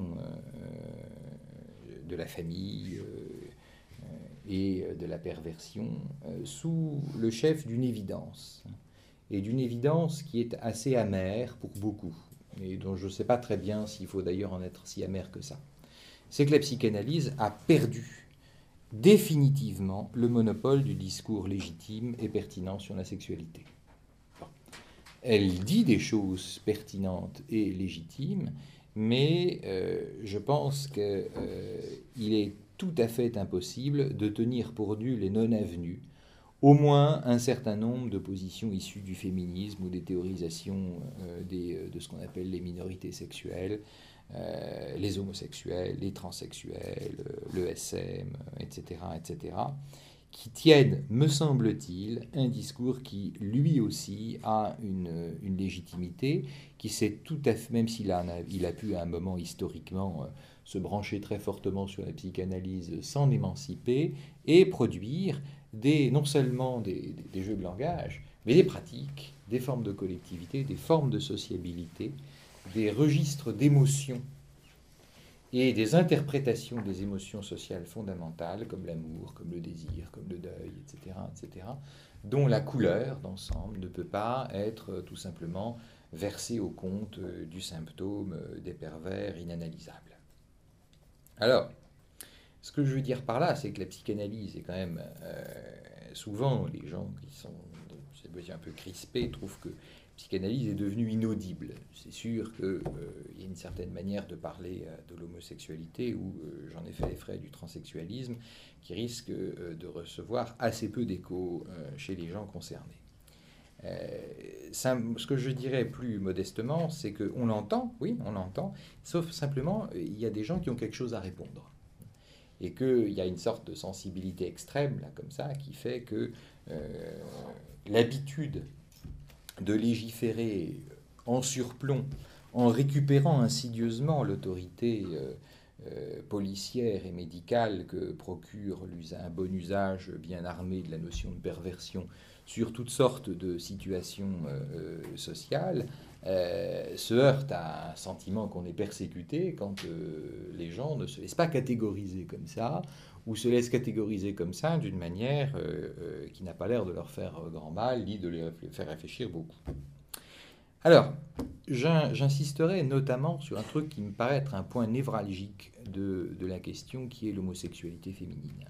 de la famille et de la perversion sous le chef d'une évidence, et d'une évidence qui est assez amère pour beaucoup, et dont je ne sais pas très bien s'il faut d'ailleurs en être si amer que ça. C'est que la psychanalyse a perdu définitivement le monopole du discours légitime et pertinent sur la sexualité. Bon. Elle dit des choses pertinentes et légitimes, mais je pense qu'il est tout à fait impossible de tenir pour nul et non avenu au moins un certain nombre de positions issues du féminisme ou des théorisations de ce qu'on appelle les minorités sexuelles, les homosexuels, les transsexuels, le SM, etc., etc., qui tiennent, me semble-t-il, un discours qui, lui aussi, a une légitimité, qui s'est tout à fait, même s'il a pu à un moment historiquement se brancher très fortement sur la psychanalyse sans l'émanciper, et produire non seulement des jeux de langage, mais des pratiques, des formes de collectivité, des formes de sociabilité, des registres d'émotions et des interprétations des émotions sociales fondamentales, comme l'amour, comme le désir, comme le deuil, etc., etc., dont la couleur d'ensemble ne peut pas être tout simplement versée au compte du symptôme des pervers inanalysables. Alors, ce que je veux dire par là, c'est que la psychanalyse est quand même souvent, les gens qui sont un peu crispés trouvent que la psychanalyse est devenue inaudible. C'est sûr qu'il y a une certaine manière de parler de l'homosexualité, où j'en ai fait les frais du transsexualisme, qui risque de recevoir assez peu d'écho chez les gens concernés. Ce que je dirais plus modestement, c'est qu'on l'entend, oui, on l'entend, sauf simplement, il y a des gens qui ont quelque chose à répondre. Et qu'il y a une sorte de sensibilité extrême, là, comme ça, qui fait que l'habitude de légiférer en surplomb, en récupérant insidieusement l'autorité policière et médicale que procure un bon usage bien armé de la notion de perversion sur toutes sortes de situations sociales, se heurte à un sentiment qu'on est persécuté quand les gens ne se laissent pas catégoriser comme ça, ou se laissent catégoriser comme ça d'une manière qui n'a pas l'air de leur faire grand mal, ni de les faire réfléchir beaucoup. Alors, j'insisterai notamment sur un truc qui me paraît être un point névralgique de la question, qui est l'homosexualité féminine.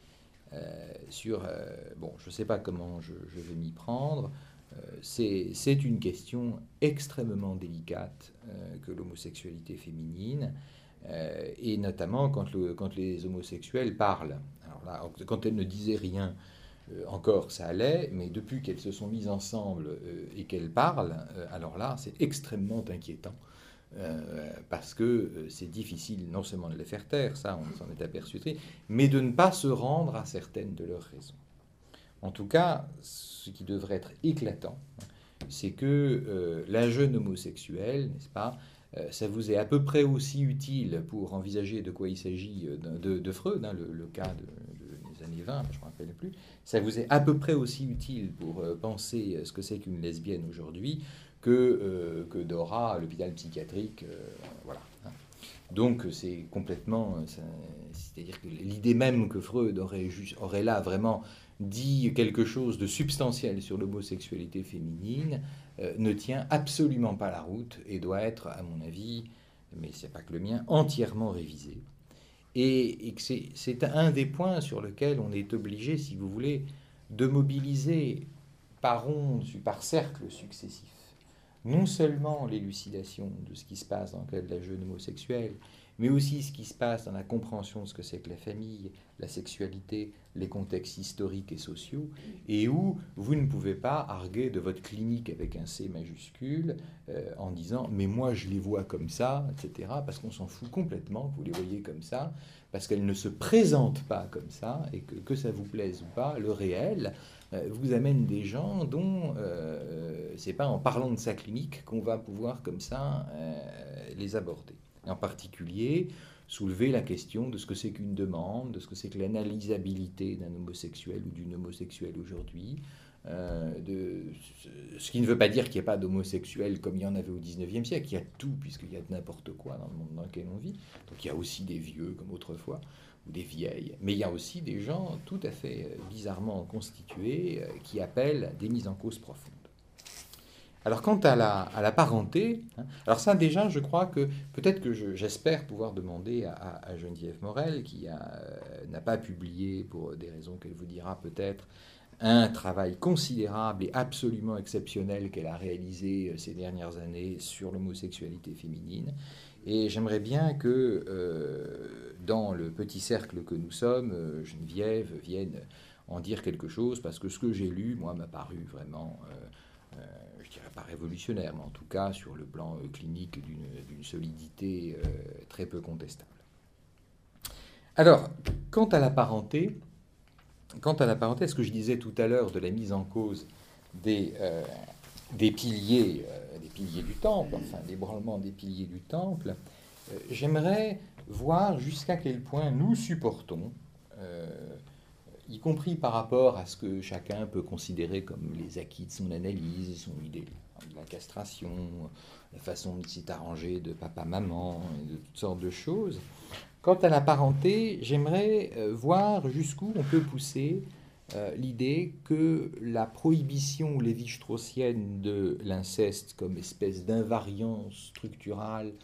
Bon, je ne sais pas comment je vais m'y prendre. C'est une question extrêmement délicate que l'homosexualité féminine, et notamment quand les homosexuels parlent. Alors là, quand elles ne disaient rien, encore ça allait, mais depuis qu'elles se sont mises ensemble et qu'elles parlent, alors là, c'est extrêmement inquiétant. parce que c'est difficile non seulement de les faire taire, ça on s'en est aperçu, mais de ne pas se rendre à certaines de leurs raisons. En tout cas, ce qui devrait être éclatant, c'est que la jeune homosexuelle, n'est-ce pas, ça vous est à peu près aussi utile pour envisager de quoi il s'agit de Freud, hein, le cas des années 20, je ne me rappelle plus, ça vous est à peu près aussi utile pour penser ce que c'est qu'une lesbienne aujourd'hui que Dora, l'hôpital psychiatrique, voilà. Donc c'est complètement, c'est-à-dire que l'idée même que Freud aurait là vraiment dit quelque chose de substantiel sur l'homosexualité féminine ne tient absolument pas la route et doit être, à mon avis, mais c'est pas que le mien, entièrement révisé. Et que c'est un des points sur lequel on est obligé, si vous voulez, de mobiliser par ondes, par cercles successifs, non seulement l'élucidation de ce qui se passe dans le cas de la jeune homosexuelle, mais aussi ce qui se passe dans la compréhension de ce que c'est que la famille, la sexualité, les contextes historiques et sociaux, et où vous ne pouvez pas arguer de votre clinique avec un C majuscule en disant « mais moi je les vois comme ça », etc., parce qu'on s'en fout complètement que vous les voyez comme ça, parce qu'elles ne se présentent pas comme ça, et que ça vous plaise ou pas, le réel vous amène des gens dont c'est pas en parlant de sa clinique qu'on va pouvoir comme ça les aborder. Et en particulier, soulever la question de ce que c'est qu'une demande, de ce que c'est que l'analysabilité d'un homosexuel ou d'une homosexuelle aujourd'hui, ce qui ne veut pas dire qu'il n'y a pas d'homosexuels comme il y en avait au XIXe siècle, il y a tout, puisqu'il y a de n'importe quoi dans le monde dans lequel on vit. Donc il y a aussi des vieux comme autrefois, ou des vieilles, mais il y a aussi des gens tout à fait bizarrement constitués qui appellent à des mises en cause profondes. Alors quant à la parenté, hein, alors ça déjà je crois que peut-être que j'espère pouvoir demander à Geneviève Morel, qui n'a pas publié pour des raisons qu'elle vous dira peut-être, un travail considérable et absolument exceptionnel qu'elle a réalisé ces dernières années sur l'homosexualité féminine. Et j'aimerais bien que dans le petit cercle que nous sommes, Geneviève vienne en dire quelque chose, parce que ce que j'ai lu, moi, m'a paru vraiment, je dirais pas révolutionnaire, mais en tout cas sur le plan clinique d'une solidité très peu contestable. Alors, quant à la parenté, ce que je disais tout à l'heure de la mise en cause des piliers du temple, enfin l'ébranlement des piliers du temple, j'aimerais voir jusqu'à quel point nous supportons, y compris par rapport à ce que chacun peut considérer comme les acquis de son analyse, son idée de la castration, la façon de s'y arranger de papa-maman, et de toutes sortes de choses. Quant à la parenté, j'aimerais voir jusqu'où on peut pousser l'idée que la prohibition lévi-straussienne de l'inceste comme espèce d'invariance structurale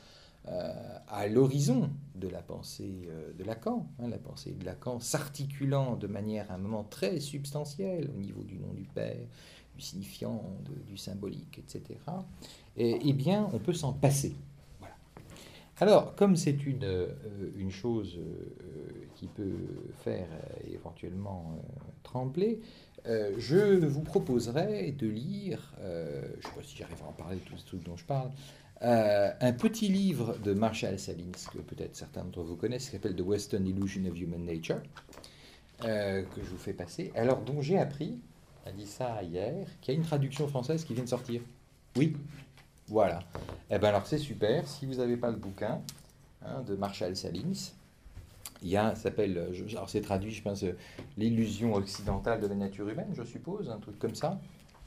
à l'horizon de la pensée de Lacan, la pensée de Lacan s'articulant de manière à un moment très substantiel au niveau du nom du père, du signifiant, du symbolique, etc., eh bien, on peut s'en passer. Voilà. Alors, comme c'est une chose qui peut faire éventuellement trembler, je vous proposerai de lire, je ne sais pas si j'arrive à en parler de tous ces trucs dont je parle, un petit livre de Marshall Salins, que peut-être certains d'entre vous connaissent, qui s'appelle The Western Illusion of Human Nature, que je vous fais passer, alors dont j'ai appris, a dit ça hier, qu'il y a une traduction française qui vient de sortir. Oui, voilà. Eh bien alors c'est super, si vous n'avez pas le bouquin de Marshall Salins, il y a, ça s'appelle, alors c'est traduit, je pense, l'illusion occidentale de la nature humaine, je suppose, un truc comme ça.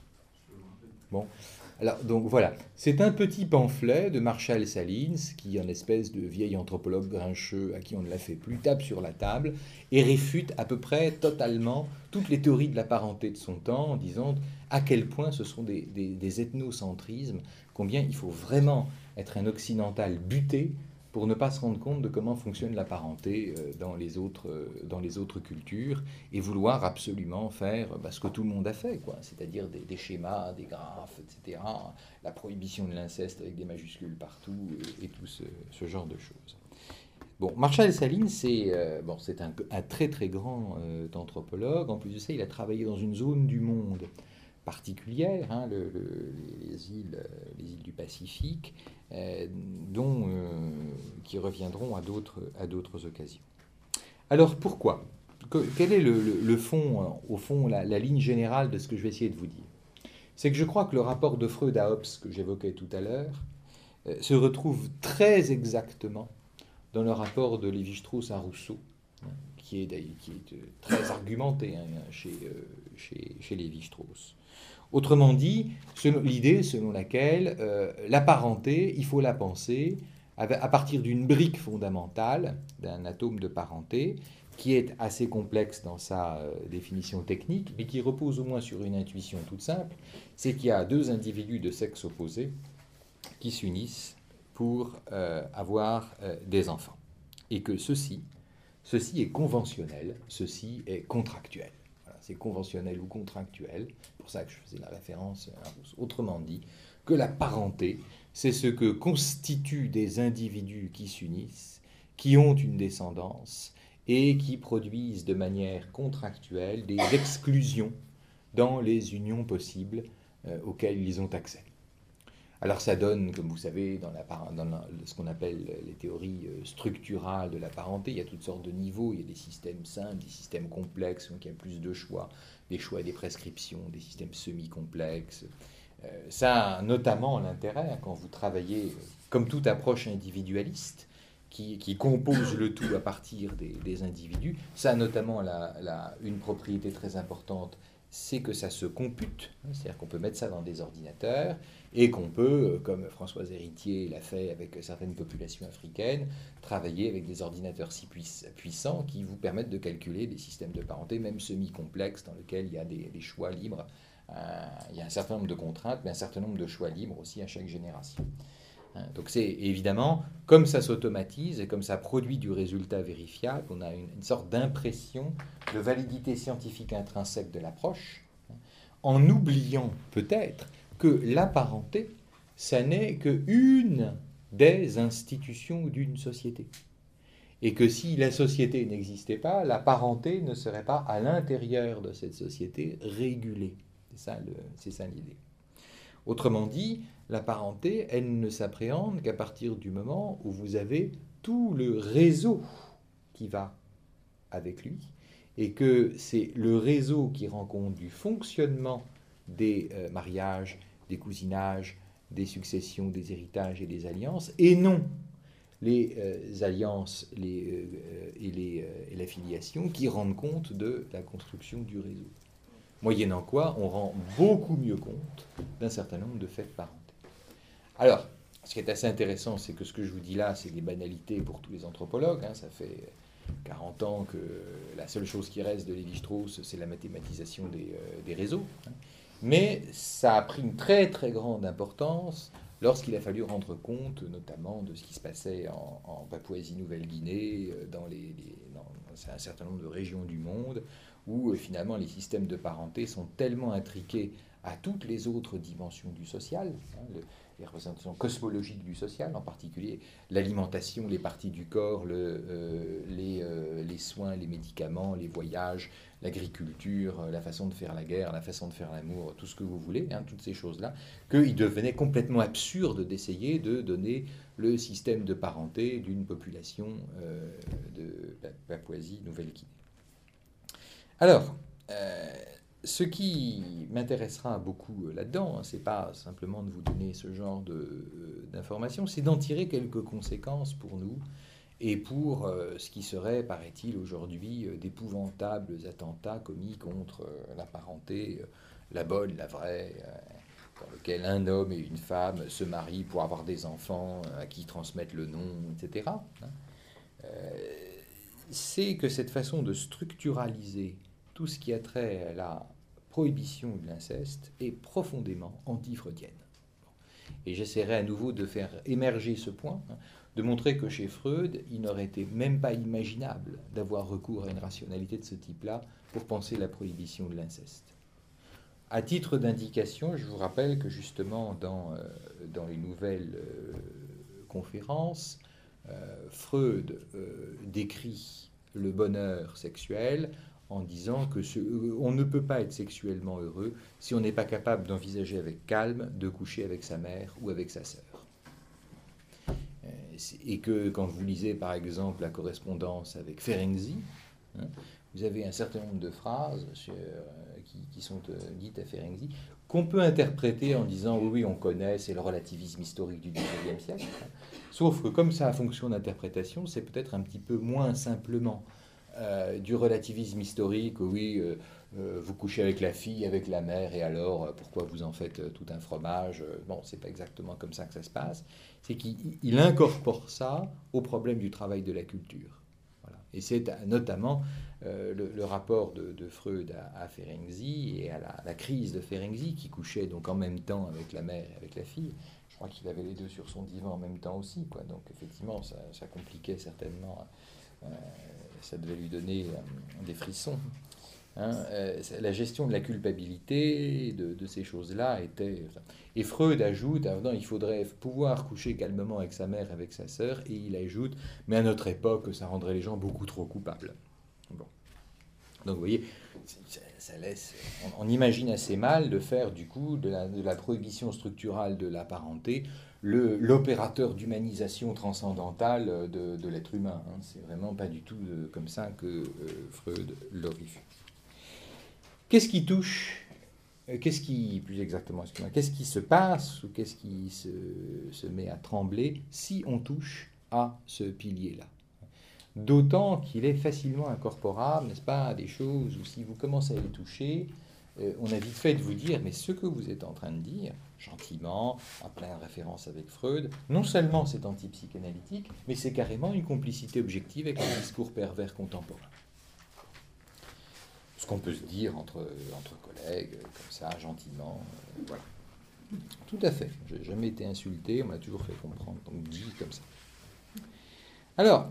Bon. Alors, donc voilà, c'est un petit pamphlet de Marshall Salins qui, en espèce de vieil anthropologue grincheux à qui on ne la fait plus, tape sur la table et réfute à peu près totalement toutes les théories de la parenté de son temps en disant à quel point ce sont des ethnocentrismes, combien il faut vraiment être un occidental buté pour ne pas se rendre compte de comment fonctionne la parenté dans les autres cultures et vouloir absolument faire ce que tout le monde a fait, quoi, c'est-à-dire des schémas, des graphes, etc., la prohibition de l'inceste avec des majuscules partout et tout ce genre de choses. Bon, Marshall Salins, c'est un très très grand anthropologue. En plus de ça, il a travaillé dans une zone du monde particulières, hein, les îles du Pacifique, qui reviendront à d'autres occasions. Alors pourquoi ? Quel est le fond, au fond, la ligne générale de ce que je vais essayer de vous dire ? C'est que je crois que le rapport de Freud à Hobbes, que j'évoquais tout à l'heure, se retrouve très exactement dans le rapport de Lévi-Strauss à Rousseau, hein, qui est très argumenté, hein, chez Lévi-Strauss. Autrement dit, l'idée selon laquelle la parenté, il faut la penser à partir d'une brique fondamentale, d'un atome de parenté, qui est assez complexe dans sa définition technique, mais qui repose au moins sur une intuition toute simple, c'est qu'il y a deux individus de sexe opposé qui s'unissent pour avoir des enfants. Et que ceci est conventionnel, ceci est contractuel. Voilà, c'est conventionnel ou contractuel, c'est pour ça que je faisais la référence à Rousseau. Autrement dit, que la parenté, c'est ce que constituent des individus qui s'unissent, qui ont une descendance, et qui produisent de manière contractuelle des exclusions dans les unions possibles auxquelles ils ont accès. Alors ça donne, comme vous savez, dans ce qu'on appelle les théories structurales de la parenté, il y a toutes sortes de niveaux, il y a des systèmes simples, des systèmes complexes, donc il y a plus de choix, des choix et des prescriptions, des systèmes semi-complexes. Ça a notamment l'intérêt, quand vous travaillez, comme toute approche individualiste, qui compose le tout à partir des individus. Ça a notamment une propriété très importante, c'est que ça se compute, c'est-à-dire qu'on peut mettre ça dans des ordinateurs et qu'on peut, comme Françoise Héritier l'a fait avec certaines populations africaines, travailler avec des ordinateurs si puissants qui vous permettent de calculer des systèmes de parenté, même semi-complexes, dans lesquels il y a des choix libres. Il y a un certain nombre de contraintes, mais un certain nombre de choix libres aussi à chaque génération. Donc c'est évidemment, comme ça s'automatise et comme ça produit du résultat vérifiable, on a une sorte d'impression de validité scientifique intrinsèque de l'approche, en oubliant peut-être que la parenté, ça n'est qu'une des institutions d'une société. Et que si la société n'existait pas, la parenté ne serait pas à l'intérieur de cette société régulée. C'est ça l'idée. Autrement dit, la parenté, elle ne s'appréhende qu'à partir du moment où vous avez tout le réseau qui va avec lui, et que c'est le réseau qui rend compte du fonctionnement des mariages, des cousinages, des successions, des héritages et des alliances, et non les alliances et la filiation qui rendent compte de la construction du réseau. Moyennant quoi, on rend beaucoup mieux compte d'un certain nombre de faits de parenté. Alors, ce qui est assez intéressant, c'est que ce que je vous dis là, c'est des banalités pour tous les anthropologues. Ça fait 40 ans que la seule chose qui reste de Lévi-Strauss, c'est la mathématisation des réseaux. Mais ça a pris une très très grande importance lorsqu'il a fallu rendre compte notamment de ce qui se passait en Papouasie-Nouvelle-Guinée, dans un certain nombre de régions du monde, où finalement les systèmes de parenté sont tellement intriqués à toutes les autres dimensions du social, les représentations cosmologiques du social, en particulier l'alimentation, les parties du corps, les soins, les médicaments, les voyages, l'agriculture, la façon de faire la guerre, la façon de faire l'amour, tout ce que vous voulez, toutes ces choses-là, qu'il devenait complètement absurde d'essayer de donner le système de parenté d'une population de Papouasie-Nouvelle-Guinée. Alors, ce qui m'intéressera beaucoup là-dedans, c'est pas simplement de vous donner ce genre d'informations, c'est d'en tirer quelques conséquences pour nous et pour ce qui serait, paraît-il, aujourd'hui d'épouvantables attentats commis contre la parenté, la bonne, la vraie, dans lequel un homme et une femme se marient pour avoir des enfants à qui transmettent le nom, etc. C'est que cette façon de structuraliser tout ce qui a trait à la prohibition de l'inceste est profondément anti-freudienne. Et j'essaierai à nouveau de faire émerger ce point, de montrer que chez Freud, il n'aurait été même pas imaginable d'avoir recours à une rationalité de ce type-là pour penser la prohibition de l'inceste. À titre d'indication, je vous rappelle que justement dans les nouvelles conférences, Freud décrit le bonheur sexuel en disant que on ne peut pas être sexuellement heureux si on n'est pas capable d'envisager avec calme de coucher avec sa mère ou avec sa sœur. Et que quand vous lisez par exemple la correspondance avec Ferenczi, hein, vous avez un certain nombre de phrases qui sont dites à Ferenczi qu'on peut interpréter en disant oui, on connaît, c'est le relativisme historique du XIXe siècle. Sauf que comme ça a fonction d'interprétation, c'est peut-être un petit peu moins simplement du relativisme historique, oui, vous couchez avec la fille, avec la mère, et alors pourquoi vous en faites tout un fromage? Bon, c'est pas exactement comme ça que ça se passe. C'est qu'il incorpore ça au problème du travail de la culture. Voilà. Et c'est notamment le rapport de Freud à Ferenczi et à la crise de Ferenczi, qui couchait donc en même temps avec la mère et avec la fille. Je crois qu'il avait les deux sur son divan en même temps aussi, quoi. Donc effectivement, ça compliquait certainement. Ça devait lui donner des frissons. Hein, la gestion de la culpabilité, de ces choses-là était... Et Freud ajoute, il faudrait pouvoir coucher calmement avec sa mère, avec sa sœur, et il ajoute, mais à notre époque, ça rendrait les gens beaucoup trop coupables. Bon. Donc vous voyez, ça laisse... On imagine assez mal de faire du coup de la prohibition structurale de la parenté l'opérateur d'humanisation transcendantale de l'être humain. Hein. C'est vraiment pas du tout comme ça que Freud l'aurait vu. Qu'est-ce qui touche, plus exactement, qu'est-ce qui se passe ou qu'est-ce qui se met à trembler si on touche à ce pilier-là? D'autant qu'il est facilement incorporable, n'est-ce pas, à des choses où si vous commencez à les toucher, on a vite fait de vous dire, mais ce que vous êtes en train de dire, gentiment, en pleine référence avec Freud, non seulement c'est antipsychanalytique, mais c'est carrément une complicité objective avec le discours pervers contemporain. Ce qu'on peut se dire entre collègues, comme ça, gentiment, voilà. Tout à fait. Je n'ai jamais été insulté, on m'a toujours fait comprendre, donc dit comme ça. Alors,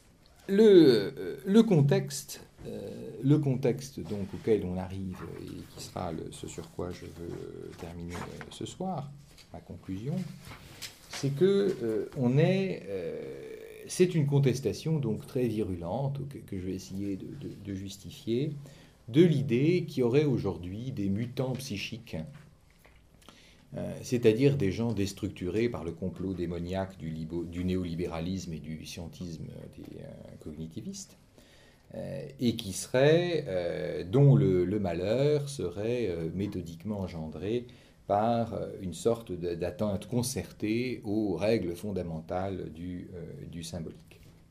le contexte donc auquel on arrive et qui sera ce sur quoi je veux terminer ce soir, ma conclusion, c'est que c'est une contestation donc très virulente que je vais essayer de justifier, de l'idée qu'il y aurait aujourd'hui des mutants psychiques, c'est-à-dire des gens déstructurés par le complot démoniaque du néolibéralisme et du scientisme des cognitivistes, et qui seraient, dont le malheur serait méthodiquement engendré par une sorte d'atteinte concertée aux règles fondamentales du symbolique.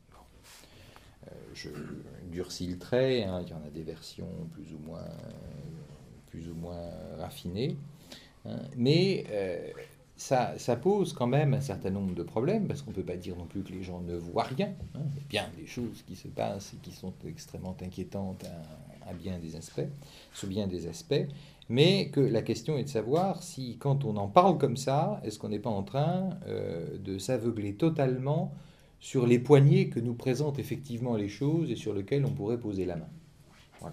Je durcis le trait, hein, il y en a des versions plus ou moins raffinées, hein, mais ça pose quand même un certain nombre de problèmes, parce qu'on ne peut pas dire non plus que les gens ne voient rien. Hein, il y a bien des choses qui se passent et qui sont extrêmement inquiétantes à bien des aspects, sur bien des aspects, mais que la question est de savoir si, quand on en parle comme ça, est-ce qu'on n'est pas en train de s'aveugler totalement sur les poignées que nous présentent effectivement les choses et sur lesquelles on pourrait poser la main. Voilà.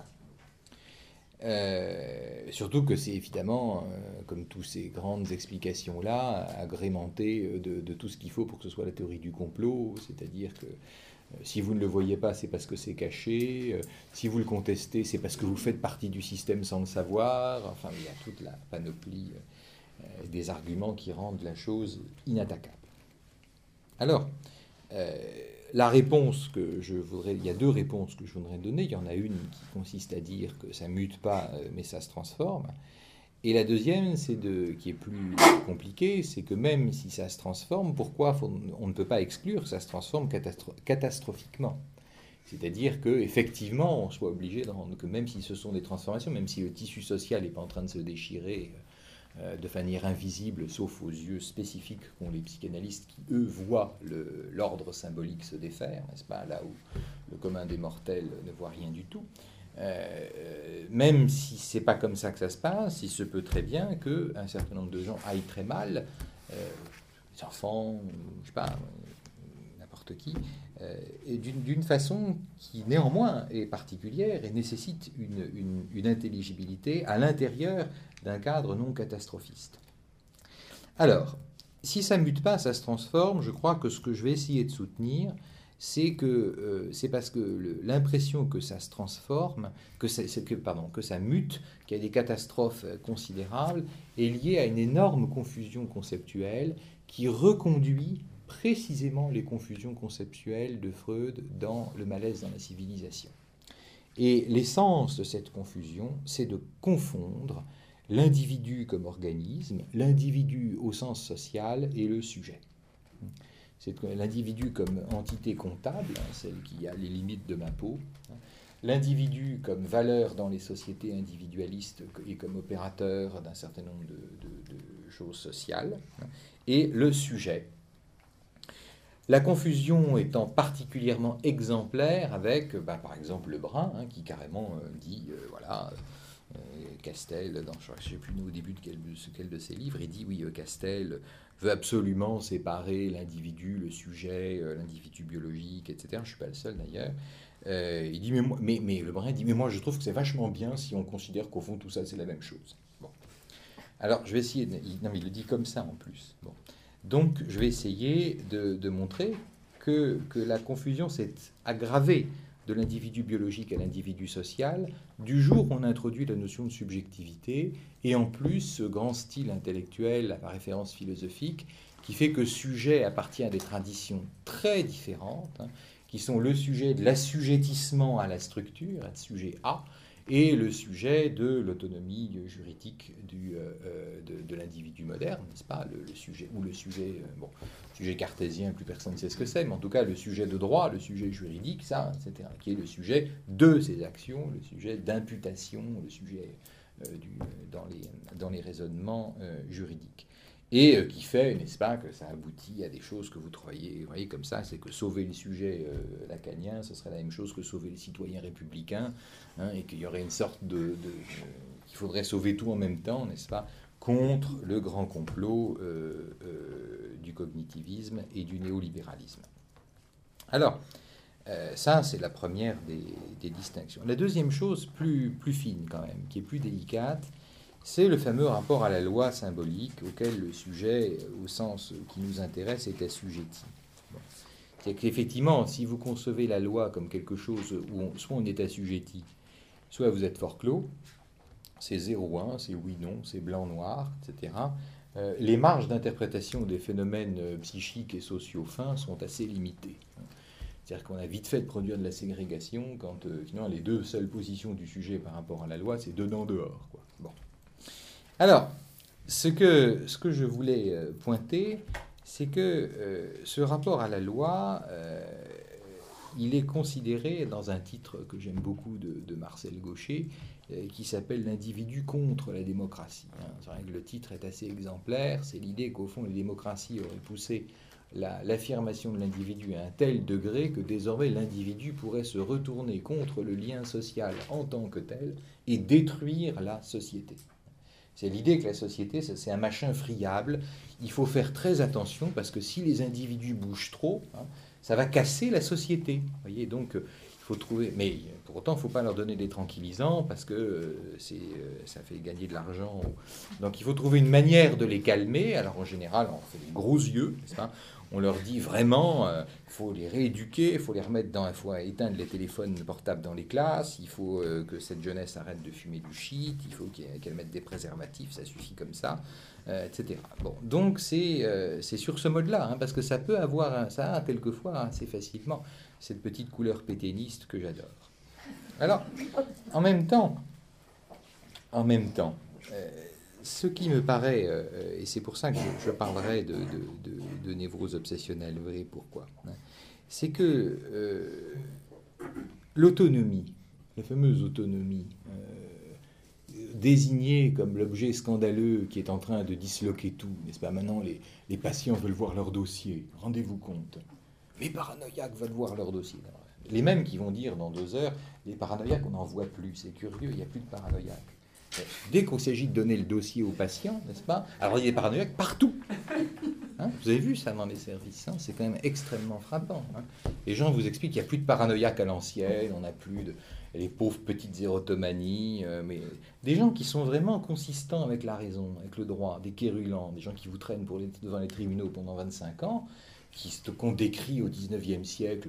Surtout que c'est évidemment, comme toutes ces grandes explications-là, agrémenté de tout ce qu'il faut pour que ce soit la théorie du complot, c'est-à-dire que si vous ne le voyez pas, c'est parce que c'est caché, si vous le contestez, c'est parce que vous faites partie du système sans le savoir, enfin il y a toute la panoplie des arguments qui rendent la chose inattaquable. Alors, la réponse que je voudrais... Il y a deux réponses que je voudrais donner. Il y en a une qui consiste à dire que ça ne mute pas, mais ça se transforme. Et la deuxième, qui est plus compliquée, c'est que même si ça se transforme, pourquoi on ne peut pas exclure que ça se transforme catastrophiquement? C'est-à-dire qu'effectivement, on soit obligé que même si ce sont des transformations, même si le tissu social n'est pas en train de se déchirer de manière invisible, sauf aux yeux spécifiques qu'ont les psychanalystes qui, eux, voient l'ordre symbolique se défaire, n'est-ce pas, là où le commun des mortels ne voit rien du tout. Même si c'est pas comme ça que ça se passe, il se peut très bien qu'un certain nombre de gens aillent très mal, les enfants, je sais pas, n'importe qui, et d'une façon qui néanmoins est particulière et nécessite une intelligibilité à l'intérieur d'un cadre non catastrophiste. Alors, si ça ne mute pas, ça se transforme, je crois que ce que je vais essayer de soutenir, c'est parce que l'impression que ça se transforme, que ça mute, qu'il y a des catastrophes considérables, est liée à une énorme confusion conceptuelle qui reconduit précisément les confusions conceptuelles de Freud dans Le malaise dans la civilisation. Et l'essence de cette confusion, c'est de confondre l'individu comme organisme, l'individu au sens social et le sujet. C'est l'individu comme entité comptable, celle qui a les limites de ma peau, l'individu comme valeur dans les sociétés individualistes et comme opérateur d'un certain nombre de choses sociales, et le sujet. La confusion étant particulièrement exemplaire avec, par exemple, Lebrun, qui carrément dit, Castel, je ne sais plus au début de quel de ses livres, il dit, oui, Castel veut absolument séparer l'individu, le sujet, l'individu biologique, etc. Je ne suis pas le seul d'ailleurs. Il dit, mais Lebrun dit, mais moi je trouve que c'est vachement bien si on considère qu'au fond tout ça c'est la même chose. Bon. Alors je vais essayer, non mais il le dit comme ça en plus. Bon. Donc je vais essayer de montrer que la confusion s'est aggravée de l'individu biologique à l'individu social du jour où on a introduit la notion de subjectivité et en plus ce grand style intellectuel à référence philosophique qui fait que sujet appartient à des traditions très différentes, qui sont le sujet de l'assujettissement à la structure, le sujet A, et le sujet de l'autonomie juridique de l'individu moderne, n'est-ce pas, le sujet sujet cartésien, plus personne ne sait ce que c'est, mais en tout cas le sujet de droit, le sujet juridique, ça, etc., qui est le sujet de ces actions, le sujet d'imputation, le sujet dans les raisonnements juridiques. Et qui fait, n'est-ce pas, que ça aboutit à des choses que vous voyez comme ça, c'est que sauver le sujet lacanien, ce serait la même chose que sauver les citoyens républicains, et qu'il y aurait une sorte qu'il faudrait sauver tout en même temps, n'est-ce pas, contre le grand complot du cognitivisme et du néolibéralisme. Alors, ça, c'est la première des distinctions. La deuxième chose, plus fine quand même, qui est plus délicate, c'est le fameux rapport à la loi symbolique auquel le sujet, au sens qui nous intéresse, est assujetti. Bon. C'est qu'effectivement, si vous concevez la loi comme quelque chose où soit on est assujetti, soit vous êtes forclos, c'est 0-1, c'est oui-non, c'est blanc-noir, etc. Les marges d'interprétation des phénomènes psychiques et sociaux fins sont assez limitées. C'est-à-dire qu'on a vite fait de produire de la ségrégation quand finalement les deux seules positions du sujet par rapport à la loi, c'est dedans-dehors, quoi. Bon. Alors, ce que je voulais pointer, c'est que ce rapport à la loi, il est considéré dans un titre que j'aime beaucoup de Marcel Gaucher, qui s'appelle « L'individu contre la démocratie ». C'est vrai que le titre est assez exemplaire, c'est l'idée qu'au fond, les démocraties auraient poussé l'affirmation de l'individu à un tel degré que désormais l'individu pourrait se retourner contre le lien social en tant que tel et détruire la société. C'est l'idée que la société, c'est un machin friable. Il faut faire très attention parce que si les individus bougent trop, ça va casser la société. Vous voyez, donc il faut trouver. Mais pour autant, il ne faut pas leur donner des tranquillisants parce que ça fait gagner de l'argent. Donc il faut trouver une manière de les calmer. Alors en général, on fait des gros yeux, n'est-ce pas ? On leur dit vraiment, il faut les rééduquer, il faut les remettre il faut éteindre les téléphones portables dans les classes, il faut que cette jeunesse arrête de fumer du shit, il faut qu'elle mette des préservatifs, ça suffit comme ça, etc. Bon, donc c'est sur ce mode-là, parce que ça peut avoir, ça a quelquefois assez facilement cette petite couleur pétainiste que j'adore. Alors, en même temps, ce qui me paraît, et c'est pour ça que je parlerai de névrose obsessionnelle, vous verrez pourquoi, c'est que l'autonomie, la fameuse autonomie, désignée comme l'objet scandaleux qui est en train de disloquer tout, n'est-ce pas ? Maintenant, les patients veulent voir leur dossier, rendez-vous compte. Les paranoïaques veulent voir leur dossier. Les mêmes qui vont dire dans 2 heures, les paranoïaques, on n'en voit plus, c'est curieux, il n'y a plus de paranoïaques. Dès qu'il s'agit de donner le dossier aux patients, n'est-ce pas ? Alors il y a des paranoïaques partout. Vous avez vu ça dans les services, c'est quand même extrêmement frappant. Les gens vous expliquent qu'il n'y a plus de paranoïaques à l'ancienne, on n'a plus les pauvres petites érotomanies, mais des gens qui sont vraiment consistants avec la raison, avec le droit, des quérulents, des gens qui vous traînent devant les tribunaux pendant 25 ans, qu'on décrit au XIXe siècle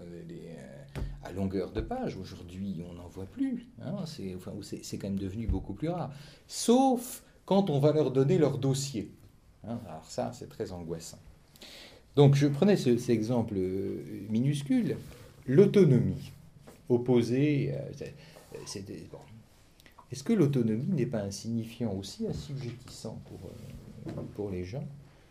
à longueur de page. Aujourd'hui, on n'en voit plus. Hein, c'est quand même devenu beaucoup plus rare. Sauf quand on va leur donner leur dossier. Hein, alors ça, c'est très angoissant. Donc, je prenais cet exemple minuscule. L'autonomie opposée... bon. Est-ce que l'autonomie n'est pas un signifiant aussi assujettissant pour les gens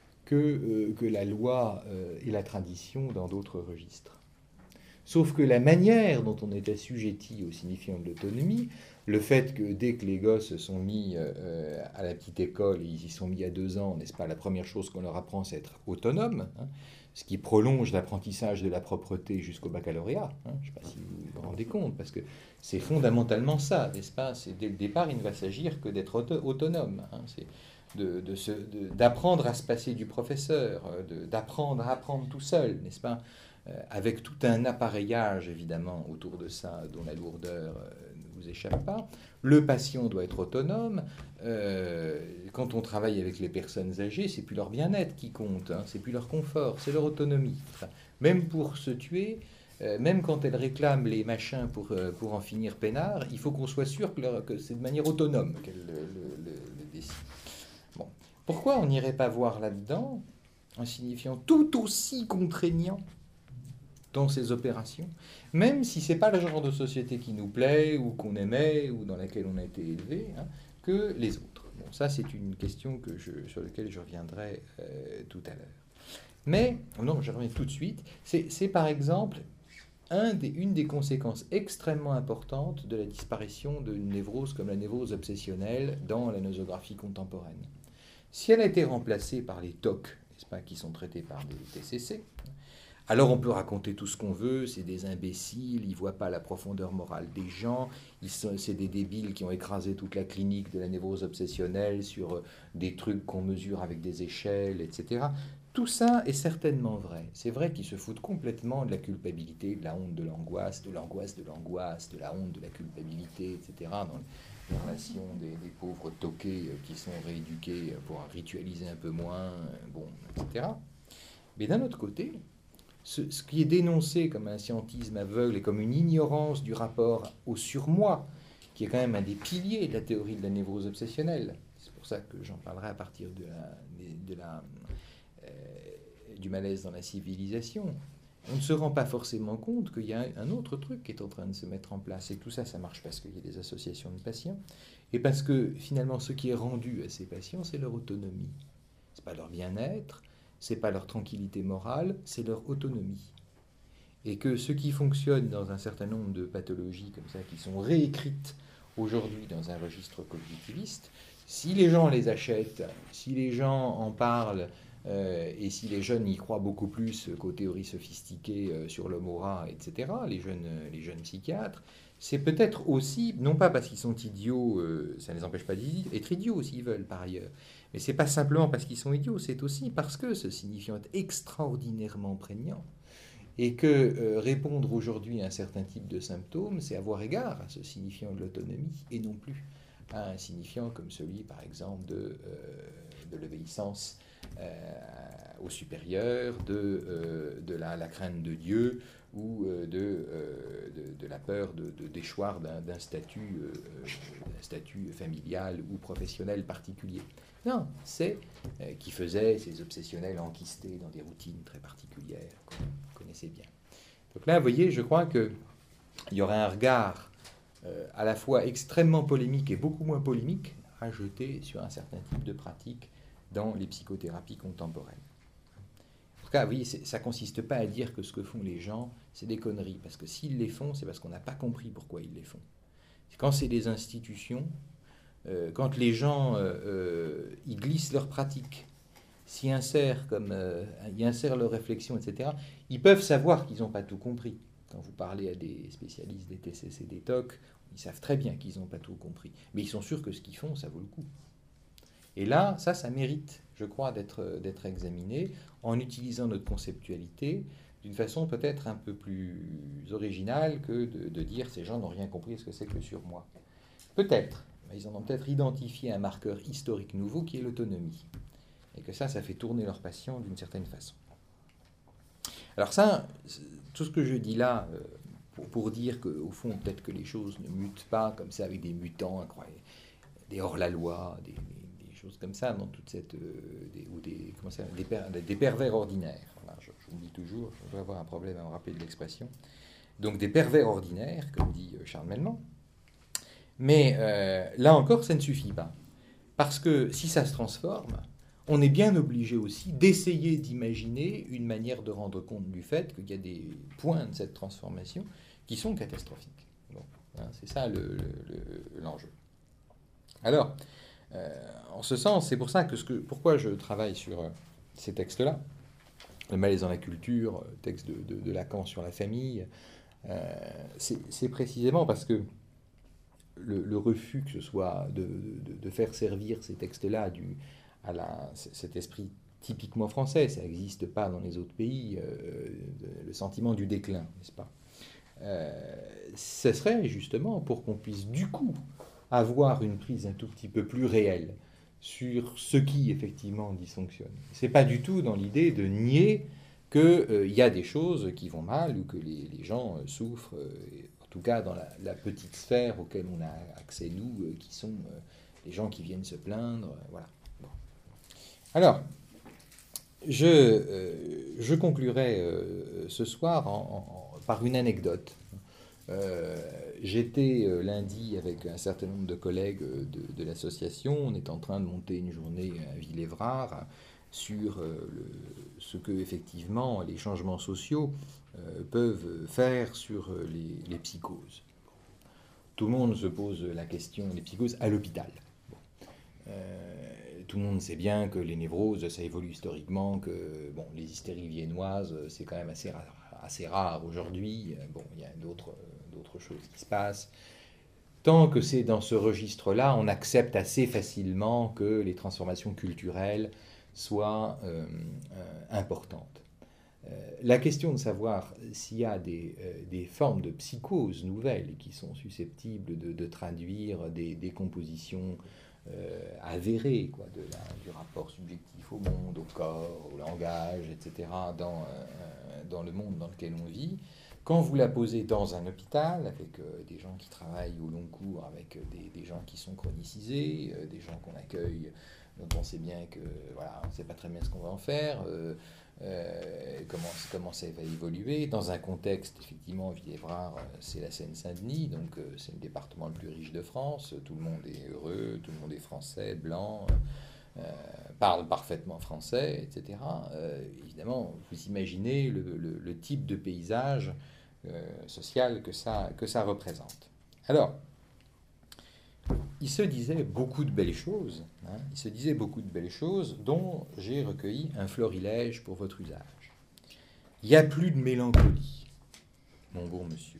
que la loi et la tradition dans d'autres registres? Sauf que la manière dont on est assujetti au signifiant de l'autonomie, le fait que dès que les gosses sont mis à la petite école, ils y sont mis à 2 ans, n'est-ce pas, la première chose qu'on leur apprend, c'est être autonome, hein, ce qui prolonge l'apprentissage de la propreté jusqu'au baccalauréat. Hein, je ne sais pas si vous vous rendez compte, parce que c'est fondamentalement ça, n'est-ce pas? C'est, dès le départ, il ne va s'agir que d'être autonome. Hein, c'est d'apprendre à se passer du professeur, d'apprendre à apprendre tout seul, n'est-ce pas? Avec tout un appareillage, évidemment, autour de ça, dont la lourdeur ne vous échappe pas. Le patient doit être autonome. Quand on travaille avec les personnes âgées, c'est plus leur bien-être qui compte, hein, c'est plus leur confort, c'est leur autonomie. Enfin, même pour se tuer, même quand elles réclament les machins pour en finir peinard, il faut qu'on soit sûr que c'est de manière autonome qu'elles le décident. Bon. Pourquoi on n'irait pas voir là-dedans un signifiant tout aussi contraignant dans ces opérations, même si ce n'est pas le genre de société qui nous plaît, ou qu'on aimait, ou dans laquelle on a été élevé, hein, que les autres. Bon, ça, c'est une question sur laquelle je reviendrai tout à l'heure. Mais, non, je reviens tout de suite, c'est par exemple une des conséquences extrêmement importantes de la disparition d'une névrose comme la névrose obsessionnelle dans la nosographie contemporaine. Si elle a été remplacée par les TOC, n'est-ce pas, qui sont traités par des TCC, alors on peut raconter tout ce qu'on veut, c'est des imbéciles, ils ne voient pas la profondeur morale des gens, c'est des débiles qui ont écrasé toute la clinique de la névrose obsessionnelle sur des trucs qu'on mesure avec des échelles, etc. Tout ça est certainement vrai. C'est vrai qu'ils se foutent complètement de la culpabilité, de la honte, de l'angoisse, de l'angoisse, de l'angoisse, de la honte, de la culpabilité, etc. dans les relations des pauvres toqués qui sont rééduqués pour ritualiser un peu moins, bon, etc. Mais d'un autre côté, ce qui est dénoncé comme un scientisme aveugle et comme une ignorance du rapport au surmoi, qui est quand même un des piliers de la théorie de la névrose obsessionnelle. C'est pour ça que j'en parlerai à partir du malaise dans la civilisation. On ne se rend pas forcément compte qu'il y a un autre truc qui est en train de se mettre en place. Et tout ça, ça marche parce qu'il y a des associations de patients. Et parce que finalement, ce qui est rendu à ces patients, c'est leur autonomie. Ce n'est pas leur bien-être, c'est pas leur tranquillité morale, c'est leur autonomie. Et que ce qui fonctionne dans un certain nombre de pathologies comme ça, qui sont réécrites aujourd'hui dans un registre cognitiviste, si les gens les achètent, si les gens en parlent, et si les jeunes y croient beaucoup plus qu'aux théories sophistiquées sur l'homme aura, etc., les jeunes psychiatres, c'est peut-être aussi, non pas parce qu'ils sont idiots, ça ne les empêche pas d'être idiots s'ils veulent par ailleurs, mais ce n'est pas simplement parce qu'ils sont idiots, c'est aussi parce que ce signifiant est extraordinairement prégnant et que répondre aujourd'hui à un certain type de symptômes, c'est avoir égard à ce signifiant de l'autonomie et non plus à un signifiant comme celui, par exemple, de l'obéissance au supérieur, de la crainte de Dieu ou de la peur d'échoir d'un statut familial ou professionnel particulier. Non, c'est qui faisait ces obsessionnels enquistés dans des routines très particulières qu'on connaissait bien. Donc là, vous voyez, je crois qu'il y aurait un regard à la fois extrêmement polémique et beaucoup moins polémique à jeter sur un certain type de pratique dans les psychothérapies contemporaines. En tout cas, vous voyez, ça ne consiste pas à dire que ce que font les gens, c'est des conneries, parce que s'ils les font, c'est parce qu'on n'a pas compris pourquoi ils les font. Quand c'est des institutions, quand les gens y glissent leurs pratiques, s'y insèrent y insèrent leurs réflexions, etc., ils peuvent savoir qu'ils n'ont pas tout compris. Quand vous parlez à des spécialistes des TCC, des TOC, ils savent très bien qu'ils n'ont pas tout compris. Mais ils sont sûrs que ce qu'ils font, ça vaut le coup. Et là, ça mérite, je crois, d'être examiné en utilisant notre conceptualité d'une façon peut-être un peu plus originale que de dire ces gens n'ont rien compris ce que c'est que le surmoi. Peut-être. Ils en ont peut-être identifié un marqueur historique nouveau qui est l'autonomie. Et que ça fait tourner leurs patients d'une certaine façon. Alors ça, tout ce que je dis là, pour dire qu'au fond, peut-être que les choses ne mutent pas comme ça avec des mutants incroyables, des hors-la-loi, des choses comme ça, dans toute cette... ou des, comment ça, des pervers ordinaires. Voilà, je vous dis toujours, je vais avoir un problème à me rappeler de l'expression. Donc des pervers ordinaires, comme dit Charles Melman. Mais là encore, ça ne suffit pas. Parce que si ça se transforme, on est bien obligé aussi d'essayer d'imaginer une manière de rendre compte du fait qu'il y a des points de cette transformation qui sont catastrophiques. Bon, hein, c'est ça l'enjeu. Alors, en ce sens, c'est pour ça pourquoi je travaille sur ces textes-là. Le malaise dans la culture, texte de Lacan sur la famille, c'est précisément parce que le refus que ce soit de faire servir ces textes-là cet esprit typiquement français, ça n'existe pas dans les autres pays, le sentiment du déclin, n'est-ce pas? Ce serait justement pour qu'on puisse du coup avoir une prise un tout petit peu plus réelle sur ce qui effectivement dysfonctionne. C'est pas du tout dans l'idée de nier qu'il y a des choses qui vont mal ou que les gens souffrent, en tout cas dans la petite sphère auquel on a accès nous, qui sont les gens qui viennent se plaindre, voilà. Bon. Alors, je conclurai ce soir par une anecdote. J'étais lundi avec un certain nombre de collègues de l'association. On est en train de monter une journée à Villévrard sur ce que effectivement les changements sociaux peuvent faire sur les psychoses. Tout le monde se pose la question des psychoses à l'hôpital. Bon. Tout le monde sait bien que les névroses, ça évolue historiquement, que bon, les hystéries viennoises, c'est quand même assez rare aujourd'hui. Bon, il y a d'autres choses qui se passent. Tant que c'est dans ce registre-là, on accepte assez facilement que les transformations culturelles soient importantes. La question de savoir s'il y a des formes de psychose nouvelles qui sont susceptibles de traduire des décompositions avérées du rapport subjectif au monde, au corps, au langage, etc., dans le monde dans lequel on vit, quand vous la posez dans un hôpital, avec des gens qui travaillent au long cours, avec des gens qui sont chronicisés, des gens qu'on accueille, dont on sait bien que voilà, on ne sait pas très bien ce qu'on va en faire, comment ça va évoluer, dans un contexte, effectivement, Villévrard, c'est la Seine-Saint-Denis, donc c'est le département le plus riche de France, tout le monde est heureux, tout le monde est français, blanc, parle parfaitement français, etc. Évidemment, vous imaginez le type de paysage social que ça représente. Alors, il se disait beaucoup de belles choses, hein, il se disait beaucoup de belles choses dont j'ai recueilli un florilège pour votre usage. Il n'y a plus de mélancolie, mon bon monsieur.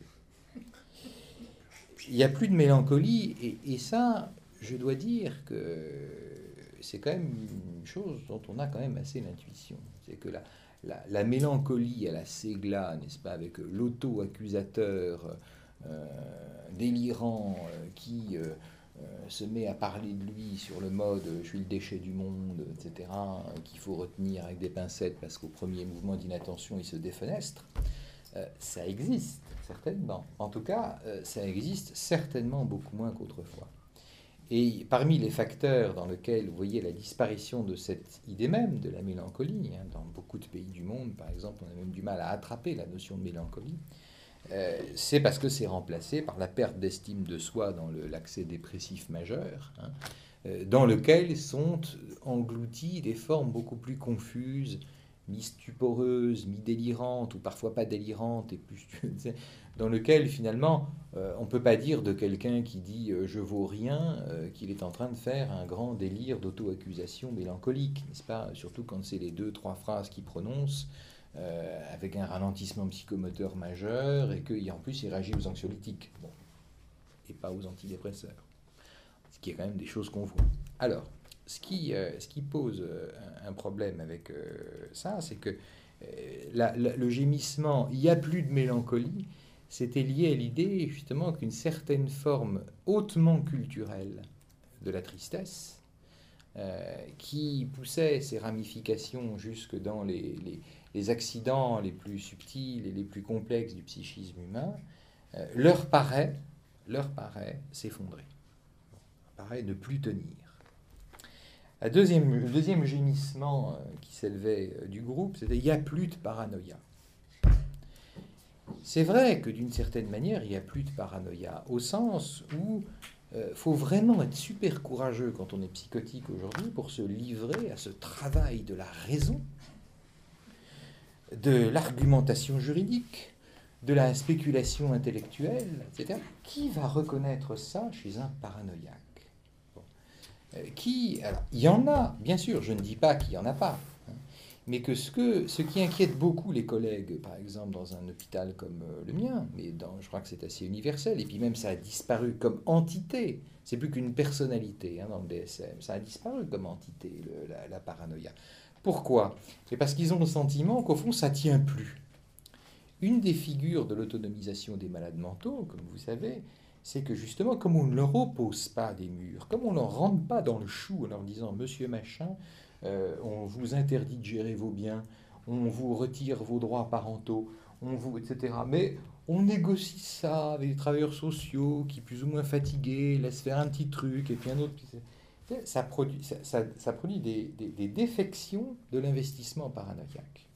Il n'y a plus de mélancolie, et ça, je dois dire que c'est quand même une chose dont on a quand même assez l'intuition. C'est que la mélancolie à la Ségla, n'est-ce pas, avec l'auto-accusateur délirant qui se met à parler de lui sur le mode « je suis le déchet du monde », etc., qu'il faut retenir avec des pincettes parce qu'au premier mouvement d'inattention, il se défenestre, ça existe, certainement. En tout cas, ça existe certainement beaucoup moins qu'autrefois. Et parmi les facteurs dans lesquels vous voyez la disparition de cette idée même de la mélancolie, hein, dans beaucoup de pays du monde, par exemple, on a même du mal à attraper la notion de mélancolie, c'est parce que c'est remplacé par la perte d'estime de soi dans l'accès dépressif majeur, hein, dans lequel sont englouties des formes beaucoup plus confuses, mi-stuporeuses, mi-délirantes, ou parfois pas délirantes, et plus, dans lequel finalement on ne peut pas dire de quelqu'un qui dit je vaux rien qu'il est en train de faire un grand délire d'auto-accusation mélancolique, n'est-ce pas? Surtout quand c'est les 2-3 phrases qu'il prononce avec un ralentissement psychomoteur majeur et qu'en plus il réagit aux anxiolytiques, bon, et pas aux antidépresseurs, ce qui est quand même des choses qu'on voit. Alors, ce qui pose un problème avec ça, c'est que le gémissement, il n'y a plus de mélancolie, c'était lié à l'idée justement qu'une certaine forme hautement culturelle de la tristesse, qui poussait ses ramifications jusque dans les les accidents les plus subtils et les plus complexes du psychisme humain, leur paraît s'effondrer, paraît ne plus tenir. Le deuxième gémissement qui s'élevait du groupe, c'était « il n'y a plus de paranoïa ». C'est vrai que d'une certaine manière, il n'y a plus de paranoïa, au sens où faut vraiment être super courageux quand on est psychotique aujourd'hui pour se livrer à ce travail de la raison, de l'argumentation juridique, de la spéculation intellectuelle, etc. Qui va reconnaître ça chez un paranoïaque? Alors, il y en a, bien sûr, je ne dis pas qu'il n'y en a pas, hein, mais que ce qui inquiète beaucoup les collègues, par exemple dans un hôpital comme le mien, mais je crois que c'est assez universel, et puis même ça a disparu comme entité, c'est plus qu'une personnalité dans le DSM, ça a disparu comme entité, la paranoïa. Pourquoi? C'est parce qu'ils ont le sentiment qu'au fond ça ne tient plus. Une des figures de l'autonomisation des malades mentaux, comme vous savez, c'est que justement, comme on ne leur oppose pas des murs, comme on ne leur rentre pas dans le chou en leur disant « Monsieur machin, on vous interdit de gérer vos biens, on vous retire vos droits parentaux, etc. » Mais on négocie ça avec les travailleurs sociaux qui, plus ou moins fatigués, laissent faire un petit truc et puis un autre. Ça produit des défections de l'investissement paranoïaque.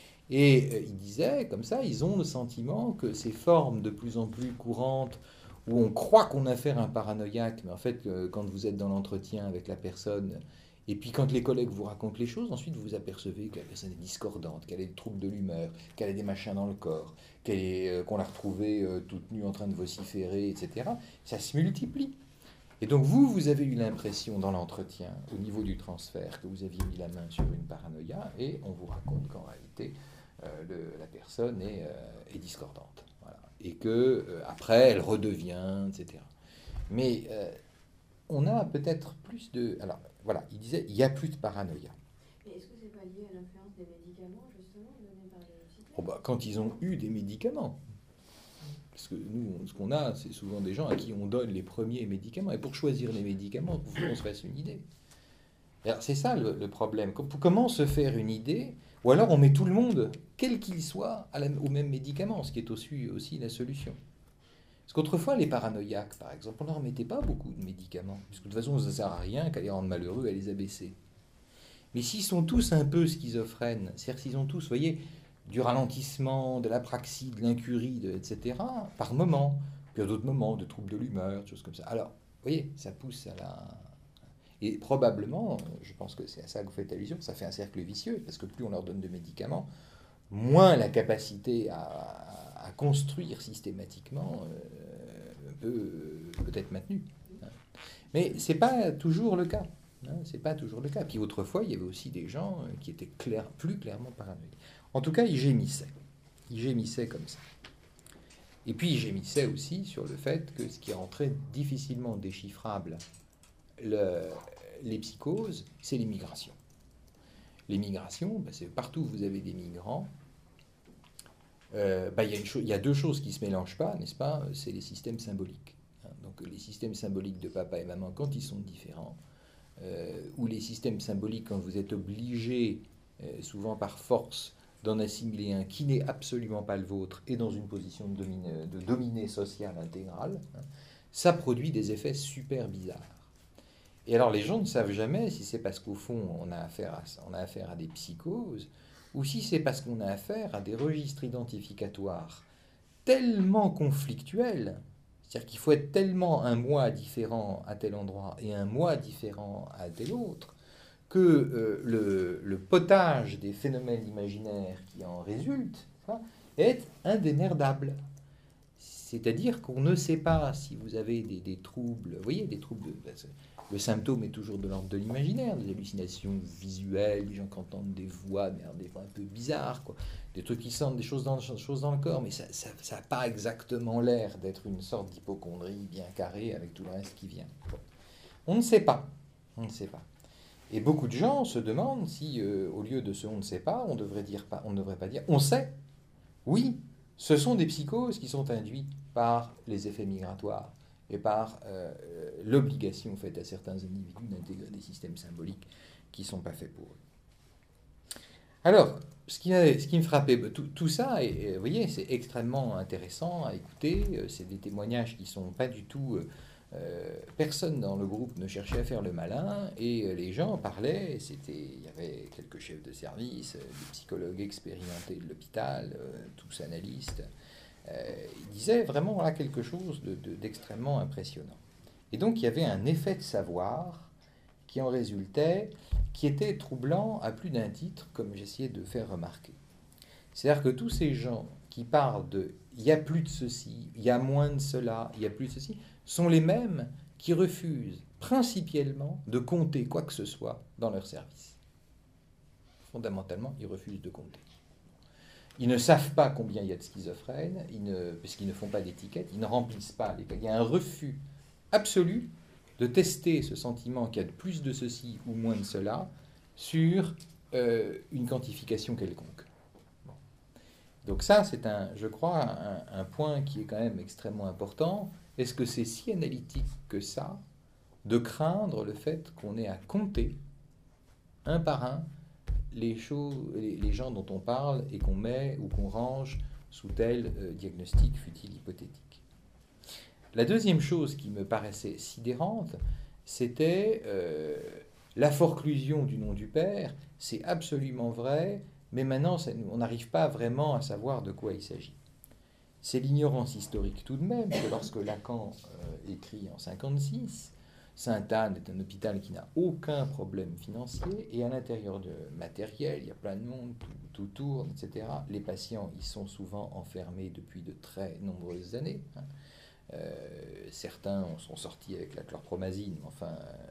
Et il disait, comme ça, ils ont le sentiment que ces formes de plus en plus courantes où on croit qu'on a affaire à un paranoïaque, mais en fait, quand vous êtes dans l'entretien avec la personne, et puis quand les collègues vous racontent les choses, ensuite vous vous apercevez que la personne est discordante, qu'elle a des troubles de l'humeur, qu'elle a des machins dans le corps, qu'on l'a retrouvée toute nue en train de vociférer, etc. Ça se multiplie. Et donc vous avez eu l'impression dans l'entretien, au niveau du transfert, que vous aviez mis la main sur une paranoïa, et on vous raconte qu'en réalité, la personne est discordante. Voilà. Et que après elle redevient, etc. Mais on a peut-être plus de... Alors voilà, il disait, il n'y a plus de paranoïa. Mais est-ce que c'est pas lié à l'influence des médicaments, justement, donnés par les psychiatres? Bah, quand ils ont eu des médicaments. Parce que nous, ce qu'on a, c'est souvent des gens à qui on donne les premiers médicaments. Et pour choisir les médicaments, il faut qu'on se fasse une idée. Alors c'est ça le problème. Comment se faire une idée? Ou alors on met tout le monde, quel qu'il soit, au même médicament, ce qui est aussi la solution. Parce qu'autrefois, les paranoïaques, par exemple, on ne leur mettait pas beaucoup de médicaments. Parce que de toute façon, ça ne sert à rien qu'à les rendre malheureux, à les abaisser. Mais s'ils sont tous un peu schizophrènes, c'est-à-dire s'ils ont tous, vous voyez, du ralentissement, de l'apraxie, de l'incurie, etc., par moment, puis à d'autres moments, de troubles de l'humeur, des choses comme ça. Alors, vous voyez, ça pousse à la... Et probablement, je pense que c'est à ça que vous faites allusion, ça fait un cercle vicieux, parce que plus on leur donne de médicaments, moins la capacité à construire systématiquement peut être maintenue. Mais ce n'est pas toujours le cas. C'est pas toujours le cas. Puis autrefois, il y avait aussi des gens qui étaient plus clairement paranoïaques. En tout cas, ils gémissaient. Ils gémissaient comme ça. Et puis, ils gémissaient aussi sur le fait que ce qui rendrait difficilement déchiffrable les psychoses, c'est l'immigration. Les migrations, c'est partout où vous avez des migrants, il y a deux choses qui ne se mélangent pas, n'est-ce pas? C'est les systèmes symboliques. Donc les systèmes symboliques de papa et maman, quand ils sont différents, ou les systèmes symboliques quand vous êtes obligé, souvent par force, d'en assimiler un qui n'est absolument pas le vôtre et dans une position de dominé social intégral, ça produit des effets super bizarres. Et alors les gens ne savent jamais si c'est parce qu'au fond on a affaire à des psychoses ou si c'est parce qu'on a affaire à des registres identificatoires tellement conflictuels, c'est-à-dire qu'il faut être tellement un moi différent à tel endroit et un moi différent à tel autre, que le potage des phénomènes imaginaires qui en résultent est indémerdable. C'est-à-dire qu'on ne sait pas si vous avez des troubles, vous voyez, des troubles le symptôme est toujours de l'ordre de l'imaginaire, des hallucinations visuelles, des gens qui entendent des voix, mais des voix un peu bizarres, quoi. Des trucs qui sentent des choses dans le corps, mais ça n'a pas exactement l'air d'être une sorte d'hypocondrie bien carrée avec tout le reste qui vient. Bon. On ne sait pas. On ne sait pas. Et beaucoup de gens se demandent si, au lieu de ce on ne sait pas, on ne devrait pas dire on sait. Oui, ce sont des psychoses qui sont induites par les effets migratoires et par l'obligation faite à certains individus d'intégrer des systèmes symboliques qui ne sont pas faits pour eux. Alors, ce qui me frappait, tout ça, et, vous voyez, c'est extrêmement intéressant à écouter. C'est des témoignages qui sont pas du tout. Personne dans le groupe ne cherchait à faire le malin, et les gens parlaient. Il y avait quelques chefs de service, des psychologues expérimentés de l'hôpital, tous analystes. Ils disaient vraiment voilà, quelque chose d'extrêmement impressionnant. Et donc, il y avait un effet de savoir qui en résultait, qui était troublant à plus d'un titre, comme j'essayais de faire remarquer. C'est-à-dire que tous ces gens qui parlent de « il n'y a plus de ceci, il y a moins de cela, il n'y a plus de ceci », sont les mêmes qui refusent principalement de compter quoi que ce soit dans leur service. Fondamentalement, ils refusent de compter. Ils ne savent pas combien il y a de schizophrènes, puisqu'ils ne font pas d'étiquette, ils ne remplissent pas les cas. Il y a un refus absolu de tester ce sentiment qu'il y a de plus de ceci ou moins de cela sur une quantification quelconque. Bon. Donc ça, c'est, je crois, un point qui est quand même extrêmement important. Est-ce que c'est si analytique que ça de craindre le fait qu'on ait à compter un par un les gens dont on parle et qu'on met ou qu'on range sous tel diagnostic fut-il hypothétique? La deuxième chose qui me paraissait sidérante, c'était la forclusion du nom du père. C'est absolument vrai, mais maintenant, on n'arrive pas vraiment à savoir de quoi il s'agit. C'est l'ignorance historique tout de même, que lorsque Lacan écrit en 1956, Sainte-Anne est un hôpital qui n'a aucun problème financier, et à l'intérieur de matériel, il y a plein de monde, tout tourne, etc. Les patients, ils sont souvent enfermés depuis de très nombreuses années. Certains sont sortis avec la chlorpromazine, enfin,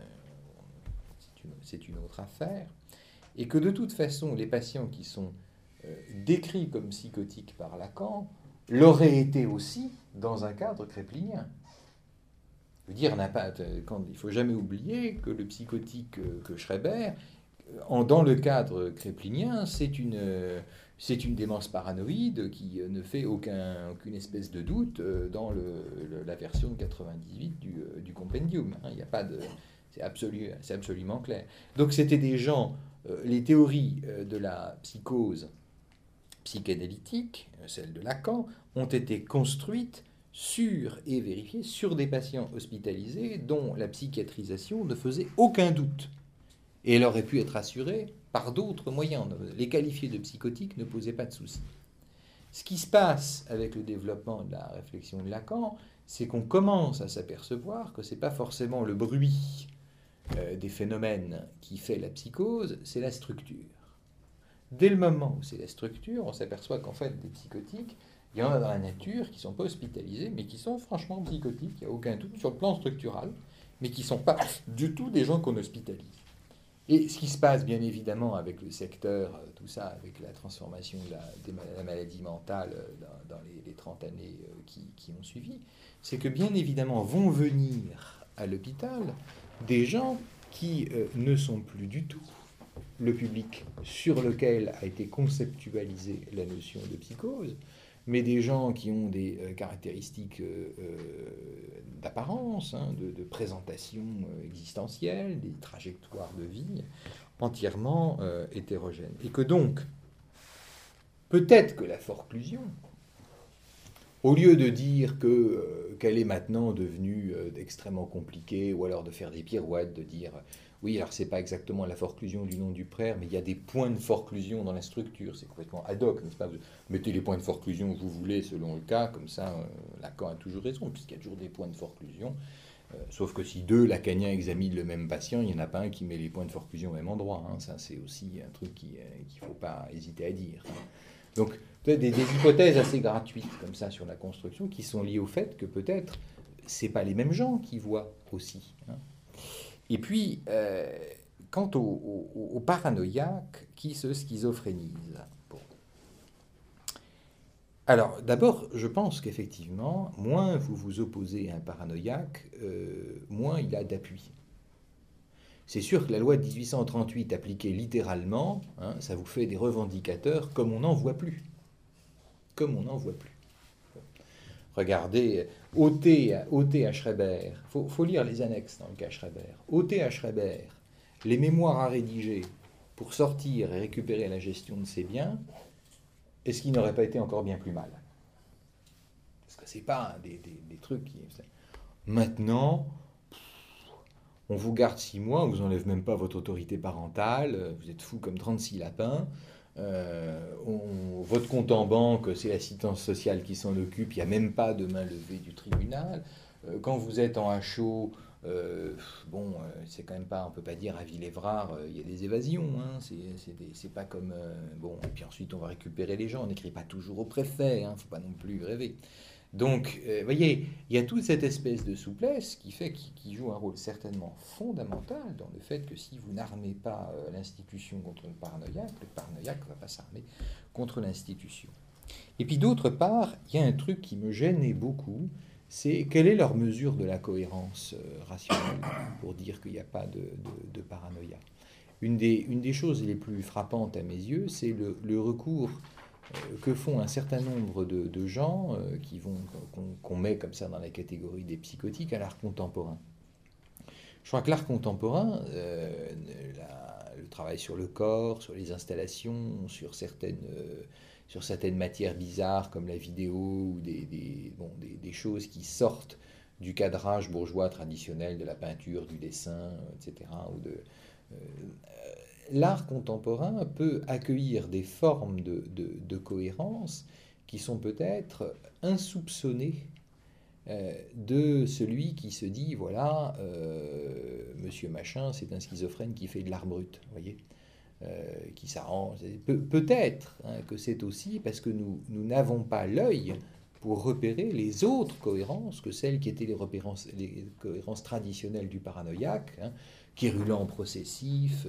c'est une autre affaire. Et que de toute façon, les patients qui sont décrits comme psychotiques par Lacan l'auraient été aussi dans un cadre kréplinien. Je veux dire, il ne faut jamais oublier que le psychotique que Schreber, dans le cadre kréplinien, c'est une démence paranoïde qui ne fait aucune espèce de doute dans la version de 98 du compendium. Il n'y a pas de, c'est absolument clair. Donc c'était des gens, les théories de la psychose psychanalytique, celles de Lacan, ont été construites et vérifiées sur des patients hospitalisés dont la psychiatrisation ne faisait aucun doute. Et elle aurait pu être assurée par d'autres moyens. Les qualifiés de psychotiques ne posaient pas de soucis. Ce qui se passe avec le développement de la réflexion de Lacan, c'est qu'on commence à s'apercevoir que ce n'est pas forcément le bruit des phénomènes qui fait la psychose, c'est la structure. Dès le moment où c'est la structure, on s'aperçoit qu'en fait, des psychotiques, il y en a dans la nature qui ne sont pas hospitalisés, mais qui sont franchement psychotiques, il n'y a aucun doute, sur le plan structural, mais qui ne sont pas du tout des gens qu'on hospitalise. Et ce qui se passe bien évidemment avec le secteur, tout ça, avec la transformation de la maladie mentale dans les 30 années qui ont suivi, c'est que bien évidemment vont venir à l'hôpital des gens qui ne sont plus du tout le public sur lequel a été conceptualisée la notion de psychose, mais des gens qui ont des caractéristiques d'apparence, de présentation existentielle, des trajectoires de vie entièrement hétérogènes. Et que donc, peut-être que la forclusion, au lieu de dire qu'elle est maintenant devenue extrêmement compliquée, ou alors de faire des pirouettes, de dire oui, alors c'est pas exactement la forclusion du nom du frère, mais il y a des points de forclusion dans la structure, c'est complètement ad hoc, n'est-ce pas? Vous mettez les points de forclusion que vous voulez selon le cas, comme ça Lacan a toujours raison, puisqu'il y a toujours des points de forclusion, sauf que si deux Lacaniens examinent le même patient, il n'y en a pas un qui met les points de forclusion au même endroit, hein. Ça c'est aussi un truc qu'il ne faut pas hésiter à dire. Donc des hypothèses assez gratuites comme ça sur la construction qui sont liées au fait que peut-être c'est pas les mêmes gens qui voient aussi, hein. Et puis, quant aux paranoïaques qui se schizophrénisent. Bon. Alors, d'abord, je pense qu'effectivement, moins vous vous opposez à un paranoïaque, moins il a d'appui. C'est sûr que la loi de 1838 appliquée littéralement, hein, ça vous fait des revendicateurs comme on n'en voit plus. Comme on n'en voit plus. Regardez, ôtez à Schreber, faut lire les annexes dans le cas Schreber, ôtez à Schreber les mémoires à rédiger pour sortir et récupérer la gestion de ses biens, est-ce qu'il n'aurait pas été encore bien plus mal? Parce que ce n'est pas des trucs qui... Maintenant, on vous garde 6 mois, on ne vous enlève même pas votre autorité parentale, vous êtes fou comme 36 lapins, votre compte en banque, c'est l'assistance sociale qui s'en occupe, il n'y a même pas de main levée du tribunal. Quand vous êtes en HO, c'est quand même pas, on peut pas dire à Villévrard, il y a des évasions, hein, c'est pas comme et puis ensuite on va récupérer les gens, on n'écrit pas toujours au préfet, hein, faut pas non plus rêver. Donc, vous voyez, il y a toute cette espèce de souplesse qui joue un rôle certainement fondamental dans le fait que si vous n'armez pas l'institution contre le paranoïaque ne va pas s'armer contre l'institution. Et puis d'autre part, il y a un truc qui me gênait beaucoup, c'est quelle est leur mesure de la cohérence rationnelle pour dire qu'il n'y a pas de paranoïa. Une des choses les plus frappantes à mes yeux, c'est le recours que font un certain nombre de gens qu'on met comme ça dans la catégorie des psychotiques à l'art contemporain. Je crois que l'art contemporain, le travail sur le corps, sur les installations, sur certaines matières bizarres comme la vidéo ou des choses qui sortent du cadrage bourgeois traditionnel de la peinture, du dessin, etc. L'art contemporain peut accueillir des formes de cohérence qui sont peut-être insoupçonnées de celui qui se dit, voilà, monsieur machin, c'est un schizophrène qui fait de l'art brut, vous voyez, qui s'arrange. Peut-être que c'est aussi parce que nous n'avons pas l'œil pour repérer les autres cohérences que celles qui étaient les cohérences traditionnelles du paranoïaque, quérulent processif,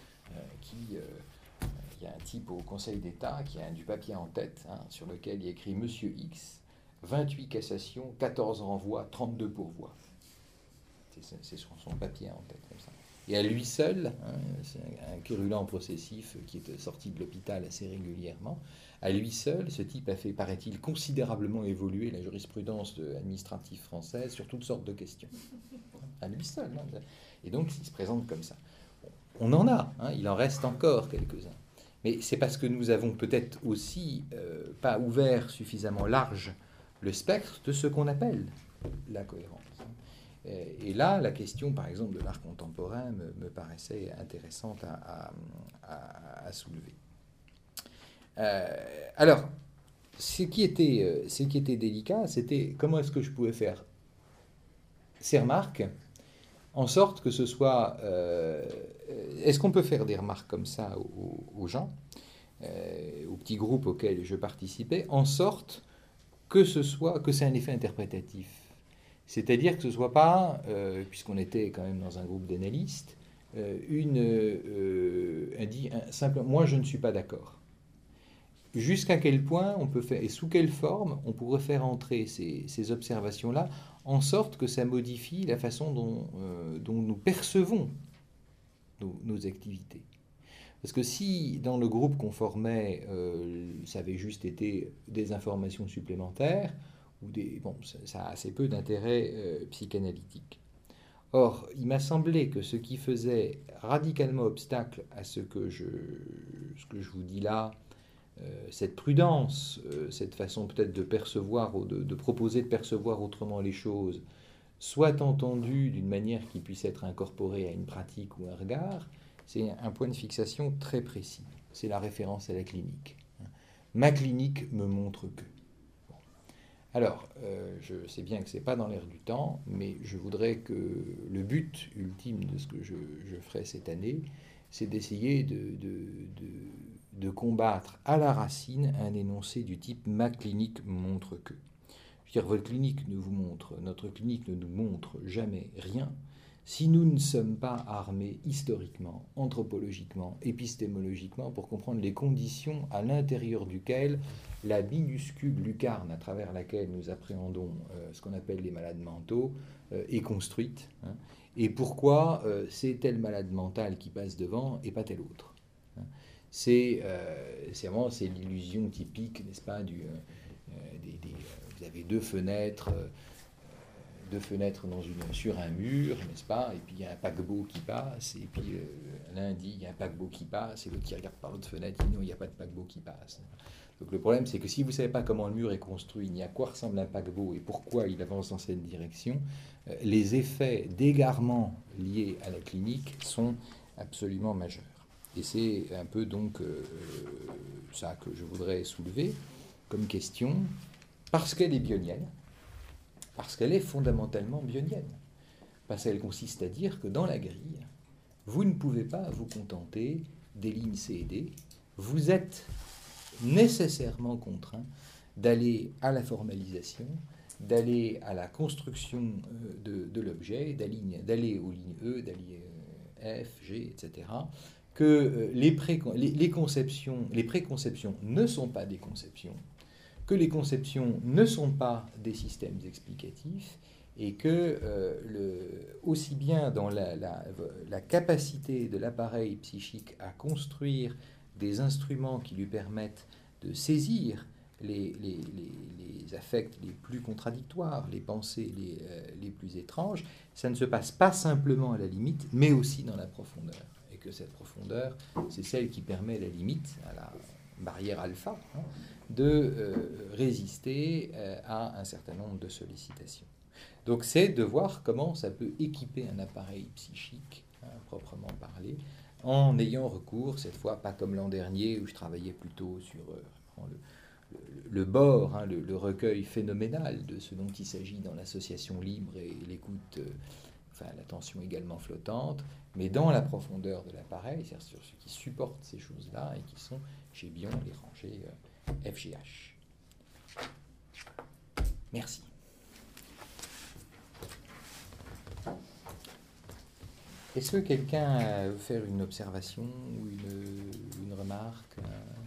il y a un type au Conseil d'État qui a du papier en tête, sur lequel il y a écrit Monsieur X, 28 cassations, 14 renvois, 32 pourvois. C'est son papier en tête, comme ça. Et à lui seul, c'est un quérulent processif qui est sorti de l'hôpital assez régulièrement, à lui seul, ce type a fait, paraît-il, considérablement évoluer la jurisprudence administrative française sur toutes sortes de questions. À lui seul. Et donc, il se présente comme ça. On en a, il en reste encore quelques-uns. Mais c'est parce que nous avons peut-être aussi pas ouvert suffisamment large le spectre de ce qu'on appelle la cohérence. Et là, la question, par exemple, de l'art contemporain me paraissait intéressante à soulever. Alors, ce qui était délicat, c'était comment est-ce que je pouvais faire ces remarques en sorte que ce soit... est-ce qu'on peut faire des remarques comme ça aux gens, aux petits groupes auxquels je participais, en sorte que c'est un effet interprétatif? C'est-à-dire que ce ne soit pas, puisqu'on était quand même dans un groupe d'analystes, simplement, moi je ne suis pas d'accord. Jusqu'à quel point on peut faire, et sous quelle forme on pourrait faire entrer ces observations-là, en sorte que ça modifie la façon dont nous percevons nos activités. Parce que si dans le groupe qu'on formait, ça avait juste été des informations supplémentaires, ça a assez peu d'intérêt psychanalytique. Or, il m'a semblé que ce qui faisait radicalement obstacle à ce que je vous dis là, cette prudence, cette façon peut-être de percevoir, de proposer de percevoir autrement les choses, soit entendue d'une manière qui puisse être incorporée à une pratique ou un regard, c'est un point de fixation très précis. C'est la référence à la clinique. Ma clinique me montre que. Bon. Alors, je sais bien que ce n'est pas dans l'air du temps, mais je voudrais que le but ultime de ce que je ferai cette année, c'est d'essayer de combattre à la racine un énoncé du type « ma clinique montre que ». Je veux dire, notre clinique ne nous montre jamais rien si nous ne sommes pas armés historiquement, anthropologiquement, épistémologiquement pour comprendre les conditions à l'intérieur duquel la minuscule lucarne à travers laquelle nous appréhendons ce qu'on appelle les malades mentaux est construite, et pourquoi c'est tel malade mental qui passe devant et pas tel autre. C'est l'illusion typique, n'est-ce pas, vous avez deux fenêtres, deux fenêtres sur un mur, n'est-ce pas? Et puis il y a un paquebot qui passe, et puis l'un dit il y a un paquebot qui passe, et l'autre qui regarde par l'autre fenêtre dit non, il n'y a pas de paquebot qui passe. Donc le problème, c'est que si vous ne savez pas comment le mur est construit, ni à quoi ressemble un paquebot et pourquoi il avance dans cette direction, les effets d'égarement liés à la clinique sont absolument majeurs. Et c'est un peu donc ça que je voudrais soulever comme question, parce qu'elle est bionienne, parce qu'elle est fondamentalement bionienne. Parce qu'elle consiste à dire que dans la grille, vous ne pouvez pas vous contenter des lignes C et D, vous êtes nécessairement contraint d'aller à la formalisation, d'aller à la construction de l'objet, d'aller aux lignes E, d'aller F, G, etc., que les préconceptions ne sont pas des conceptions, que les conceptions ne sont pas des systèmes explicatifs, et que aussi bien dans la capacité de l'appareil psychique à construire des instruments qui lui permettent de saisir les affects les plus contradictoires, les pensées les plus étranges, ça ne se passe pas simplement à la limite, mais aussi dans la profondeur. Et que cette profondeur, c'est celle qui permet à la limite, à la barrière alpha, de résister à un certain nombre de sollicitations. Donc c'est de voir comment ça peut équiper un appareil psychique, proprement parlé, en ayant recours, cette fois pas comme l'an dernier où je travaillais plutôt sur le bord, le recueil phénoménal de ce dont il s'agit dans l'association libre et l'écoute, l'attention également flottante, mais dans la profondeur de l'appareil, c'est-à-dire sur ceux qui supportent ces choses-là et qui sont chez Bion les rangées FGH. Merci. Est-ce que quelqu'un veut faire une observation ou une remarque?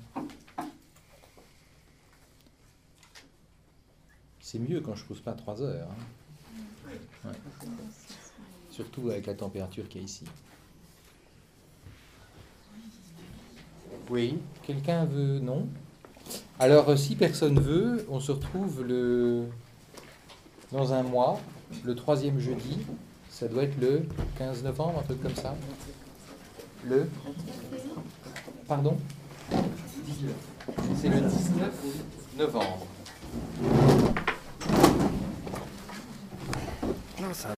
C'est mieux quand je ne pose pas 3 heures. Ouais. Surtout avec la température qu'il y a ici. Oui, quelqu'un veut? Non? Alors, si personne veut, on se retrouve dans un mois, le 3e jeudi. Ça doit être le 15 novembre, un truc comme ça. Pardon? C'est le 19 novembre.